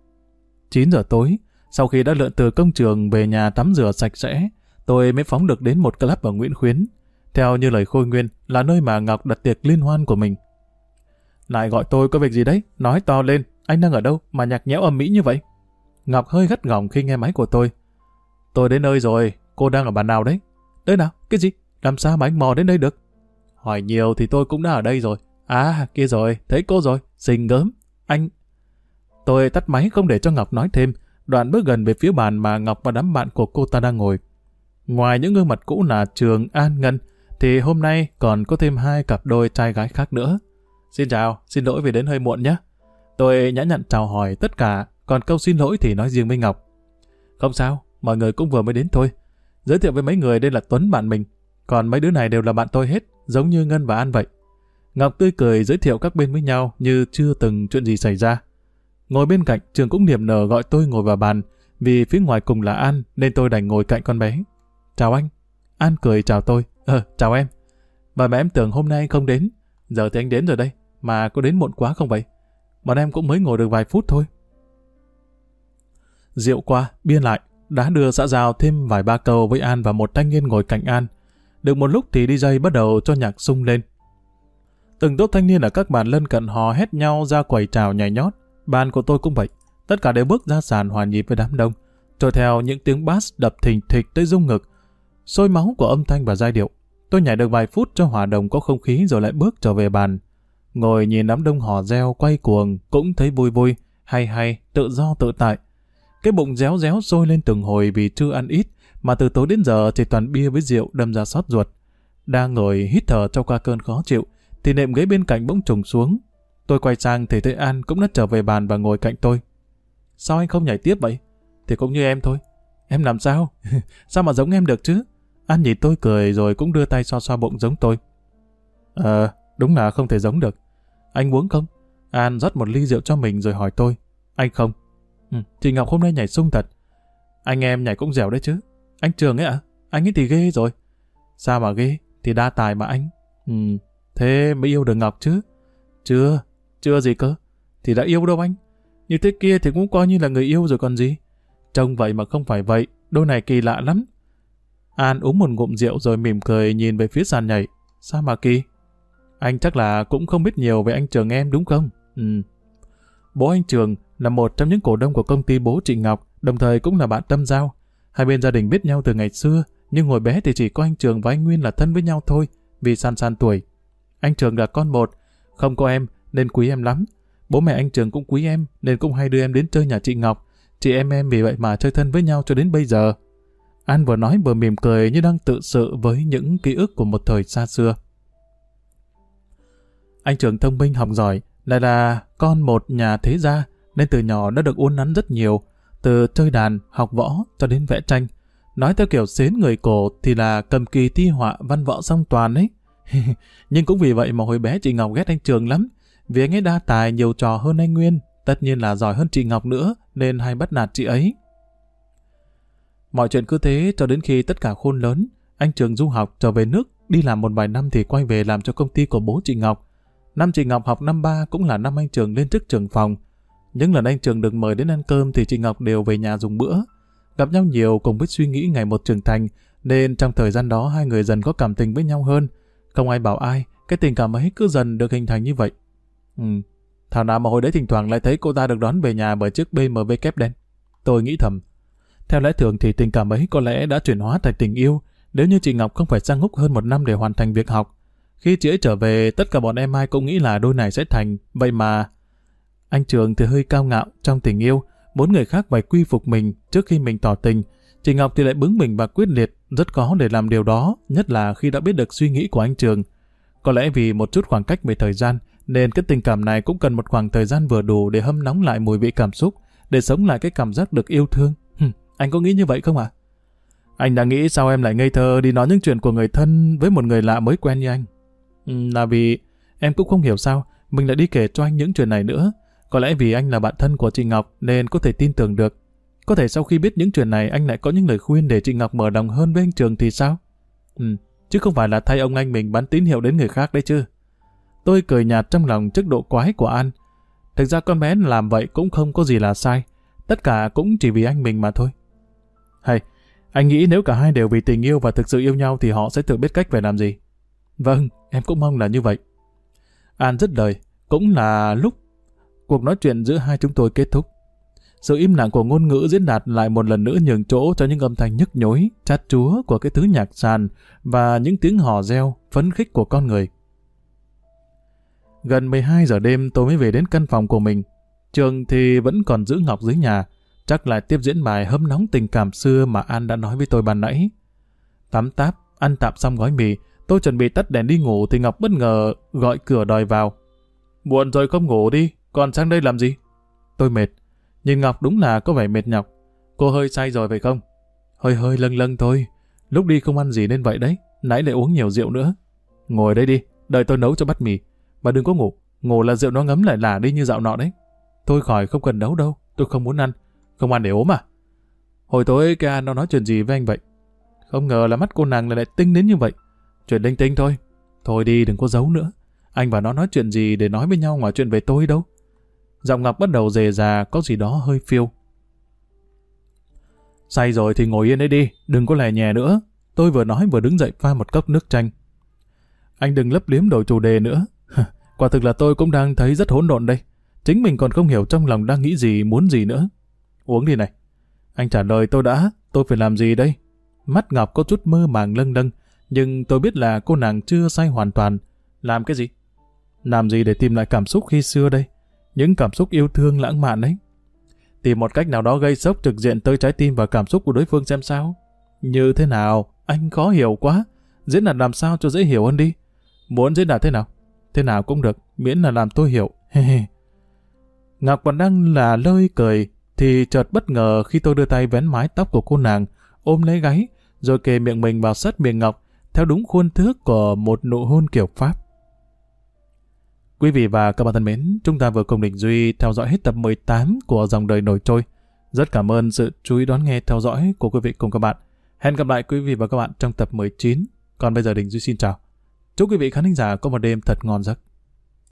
9 giờ tối, sau khi đã lượn từ công trường về nhà tắm rửa sạch sẽ, tôi mới phóng được đến một club ở Nguyễn Khuyến. Theo như lời Khôi Nguyên, là nơi mà Ngọc đặt tiệc liên hoan của mình. Lại gọi tôi có việc gì đấy? Nói to lên, anh đang ở đâu mà nhạc nhẽo ầm ĩ như vậy? Ngọc hơi gắt gỏng khi nghe máy của tôi. Tôi đến nơi rồi, cô đang ở bàn nào đấy? Đấy nào, cái gì? Làm sao mà anh mò đến đây được? Hỏi nhiều thì tôi cũng đã ở đây rồi. À, kia rồi, thấy cô rồi, xinh gớm. Anh... Tôi tắt máy không để cho Ngọc nói thêm, đoạn bước gần về phía bàn mà Ngọc và đám bạn của cô ta đang ngồi. Ngoài những gương mặt cũ là Trường, An, Ngân, thì hôm nay còn có thêm 2 cặp đôi trai gái khác nữa. Xin chào, xin lỗi vì đến hơi muộn nhé. Tôi nhã nhặn chào hỏi tất cả, còn câu xin lỗi thì nói riêng với Ngọc. Không sao, mọi người cũng vừa mới đến thôi. Giới thiệu với mấy người đây là Tuấn bạn mình, còn mấy đứa này đều là bạn tôi hết, giống như Ngân và An vậy. Ngọc tươi cười giới thiệu các bên với nhau như chưa từng chuyện gì xảy ra. Ngồi bên cạnh, Trường cũng niềm nở gọi tôi ngồi vào bàn, vì phía ngoài cùng là An nên tôi đành ngồi cạnh con bé. Chào anh. An cười chào tôi. Chào em. Mà em tưởng hôm nay anh không đến, giờ thì anh đến rồi đây, mà có đến muộn quá không vậy? Bọn em cũng mới ngồi được vài phút thôi. Rượu qua, bia lại, đã đưa xã giao thêm vài ba câu với An và một thanh niên ngồi cạnh An. Được một lúc thì DJ bắt đầu cho nhạc sung lên. Từng tốp thanh niên ở các bàn lân cận hò hét nhau ra quầy chào nhảy nhót. Bàn của tôi cũng vậy, tất cả đều bước ra sàn hòa nhịp với đám đông, trôi theo những tiếng bass đập thình thịch tới rung ngực, sôi máu của âm thanh và giai điệu. Tôi nhảy được vài phút cho hòa đồng có không khí rồi lại bước trở về bàn. Ngồi nhìn đám đông hò reo quay cuồng cũng thấy vui vui, hay, tự do tự tại. Cái bụng réo réo sôi lên từng hồi vì chưa ăn ít, mà từ tối đến giờ chỉ toàn bia với rượu đâm ra xót ruột. Đang ngồi hít thở trong qua cơn khó chịu, thì nệm ghế bên cạnh bỗng trùng xuống. Tôi quay sang thì thấy An cũng đã trở về bàn và ngồi cạnh tôi. Sao anh không nhảy tiếp vậy? Thì cũng như em thôi. Em làm sao? Sao mà giống em được chứ? An nhìn tôi cười rồi cũng đưa tay xoa xoa bụng giống tôi. Đúng là không thể giống được. Anh uống không? An rót một ly rượu cho mình rồi hỏi tôi. Anh không? Chị Ngọc hôm nay nhảy sung thật. Anh em nhảy cũng dẻo đấy chứ. Anh Trường ấy ạ? Anh ấy thì ghê rồi. Sao mà ghê? Thì đa tài mà anh. Thế mới yêu được Ngọc chứ? Chưa gì cơ. Thì đã yêu đâu anh. Như thế kia thì cũng coi như là người yêu rồi còn gì. Trông vậy mà không phải vậy. Đôi này kỳ lạ lắm. An uống một ngụm rượu rồi mỉm cười nhìn về phía sàn nhảy. Sao mà kỳ? Anh chắc là cũng không biết nhiều về anh Trường em đúng không? Bố anh Trường là một trong những cổ đông của công ty bố chị Ngọc, đồng thời cũng là bạn tâm giao. Hai bên gia đình biết nhau từ ngày xưa, nhưng hồi bé thì chỉ có anh Trường và anh Nguyên là thân với nhau thôi, vì san tuổi. Anh Trường là con một, không có em nên quý em lắm. Bố mẹ anh Trường cũng quý em nên cũng hay đưa em đến chơi nhà chị Ngọc. Chị em vì vậy mà chơi thân với nhau cho đến bây giờ. An vừa nói vừa mỉm cười như đang tự sự với những ký ức của một thời xa xưa. Anh Trường thông minh học giỏi, lại là con một nhà thế gia nên từ nhỏ đã được uốn nắn rất nhiều, từ chơi đàn, học võ cho đến vẽ tranh. Nói theo kiểu xến người cổ thì là cầm kỳ thi họa văn võ song toàn ấy. Nhưng cũng vì vậy mà hồi bé chị Ngọc ghét anh Trường lắm, vì anh ấy đa tài nhiều trò hơn anh Nguyên, tất nhiên là giỏi hơn chị Ngọc nữa nên hay bắt nạt chị ấy. Mọi chuyện cứ thế cho đến khi tất cả khôn lớn, anh Trường du học trở về nước, đi làm một vài năm thì quay về làm cho công ty của bố chị Ngọc. Năm chị Ngọc học năm 3 cũng là năm anh Trường lên chức trưởng phòng. Những lần anh Trường được mời đến ăn cơm thì chị Ngọc đều về nhà dùng bữa. Gặp nhau nhiều cùng với suy nghĩ ngày một trưởng thành, nên trong thời gian đó hai người dần có cảm tình với nhau hơn. Không ai bảo ai, cái tình cảm ấy cứ dần được hình thành như vậy. Thảo nào mà hồi đấy thỉnh thoảng lại thấy cô ta được đón về nhà bởi chiếc BMW kép đen. Tôi nghĩ thầm, theo lẽ thường thì tình cảm ấy có lẽ đã chuyển hóa thành tình yêu, nếu như chị Ngọc không phải sang Úc hơn 1 năm để hoàn thành việc học. Khi chị ấy trở về, tất cả bọn em ai cũng nghĩ là đôi này sẽ thành, vậy mà anh Trường thì hơi cao ngạo trong tình yêu, muốn người khác phải quy phục mình trước khi mình tỏ tình. Chị Ngọc thì lại bướng bỉnh và quyết liệt, rất khó để làm điều đó, nhất là khi đã biết được suy nghĩ của anh Trường. Có lẽ vì một chút khoảng cách về thời gian, nên cái tình cảm này cũng cần một khoảng thời gian vừa đủ để hâm nóng lại mùi vị cảm xúc, để sống lại cái cảm giác được yêu thương. Anh có nghĩ như vậy không ạ? Anh đã nghĩ sao em lại ngây thơ đi nói những chuyện của người thân với một người lạ mới quen như anh. Là vì em cũng không hiểu sao mình lại đi kể cho anh những chuyện này nữa. Có lẽ vì anh là bạn thân của chị Ngọc nên có thể tin tưởng được. Có thể sau khi biết những chuyện này anh lại có những lời khuyên để chị Ngọc mở lòng hơn với anh Trường thì sao? Chứ không phải là thay ông anh mình bán tín hiệu đến người khác đấy chứ. Tôi cười nhạt trong lòng trước độ quái của An. Thực ra con bé làm vậy cũng không có gì là sai. Tất cả cũng chỉ vì anh mình mà thôi. Hay, anh nghĩ nếu cả hai đều vì tình yêu và thực sự yêu nhau thì họ sẽ tự biết cách phải làm gì. Vâng, em cũng mong là như vậy. An dứt lời, cũng là lúc cuộc nói chuyện giữa hai chúng tôi kết thúc. Sự im lặng của ngôn ngữ diễn đạt lại một lần nữa nhường chỗ cho những âm thanh nhức nhối, chát chúa của cái thứ nhạc sàn và những tiếng hò reo, phấn khích của con người. Gần 12 giờ đêm tôi mới về đến căn phòng của mình. Trường thì vẫn còn giữ Ngọc dưới nhà, chắc lại tiếp diễn bài hâm nóng tình cảm xưa mà An đã nói với tôi ban nãy. Tắm táp, ăn tạm xong gói mì, tôi chuẩn bị tắt đèn đi ngủ thì Ngọc bất ngờ gọi cửa đòi vào. Muộn rồi không ngủ đi, còn sang đây làm gì? Tôi mệt. Nhìn Ngọc đúng là có vẻ mệt nhọc. Cô hơi say rồi phải không? Hơi lâng lâng thôi. Lúc đi không ăn gì nên vậy đấy. Nãy lại uống nhiều rượu nữa. Ngồi đây đi, đợi tôi nấu cho bát mì. Bà đừng có ngủ. Ngủ là rượu nó ngấm lại lả đi như dạo nọ đấy. Thôi khỏi không cần nấu đâu. Tôi không muốn ăn. Không ăn để ốm à? Hồi tối cái An nó nói chuyện gì với anh vậy? Không ngờ là mắt cô nàng lại tinh đến như vậy. Chuyện linh tinh thôi. Thôi đi đừng có giấu nữa. Anh và nó nói chuyện gì để nói với nhau ngoài chuyện về tôi đâu. Giọng Ngọc bắt đầu rề rà, có gì đó hơi phiêu. Say rồi thì ngồi yên đấy đi, đừng có lè nhè nữa. Tôi vừa nói vừa đứng dậy pha một cốc nước chanh. Anh đừng lấp liếm đổi chủ đề nữa. Quả thực là tôi cũng đang thấy rất hỗn độn đây. Chính mình còn không hiểu trong lòng đang nghĩ gì, muốn gì nữa. Uống đi này. Anh trả lời tôi đã, tôi phải làm gì đây? Mắt Ngọc có chút mơ màng lâng lâng, nhưng tôi biết là cô nàng chưa say hoàn toàn. Làm cái gì? Làm gì để tìm lại cảm xúc khi xưa đây? Những cảm xúc yêu thương lãng mạn ấy. Tìm một cách nào đó gây sốc trực diện tới trái tim và cảm xúc của đối phương xem sao. Như thế nào? Anh khó hiểu quá. Diễn đạt làm sao cho dễ hiểu hơn đi. Muốn diễn đạt thế nào? Thế nào cũng được, miễn là làm tôi hiểu. Ngọc còn đang là lơi cười, thì chợt bất ngờ khi tôi đưa tay vén mái tóc của cô nàng, ôm lấy gáy, rồi kề miệng mình vào sát miệng Ngọc, theo đúng khuôn thước của một nụ hôn kiểu Pháp. Quý vị và các bạn thân mến, chúng ta vừa cùng Đình Duy theo dõi hết tập 18 của Dòng Đời Nổi Trôi. Rất cảm ơn sự chú ý đón nghe theo dõi của quý vị cùng các bạn. Hẹn gặp lại quý vị và các bạn trong tập 19. Còn bây giờ Đình Duy xin chào. Chúc quý vị khán thính giả có một đêm thật ngon giấc.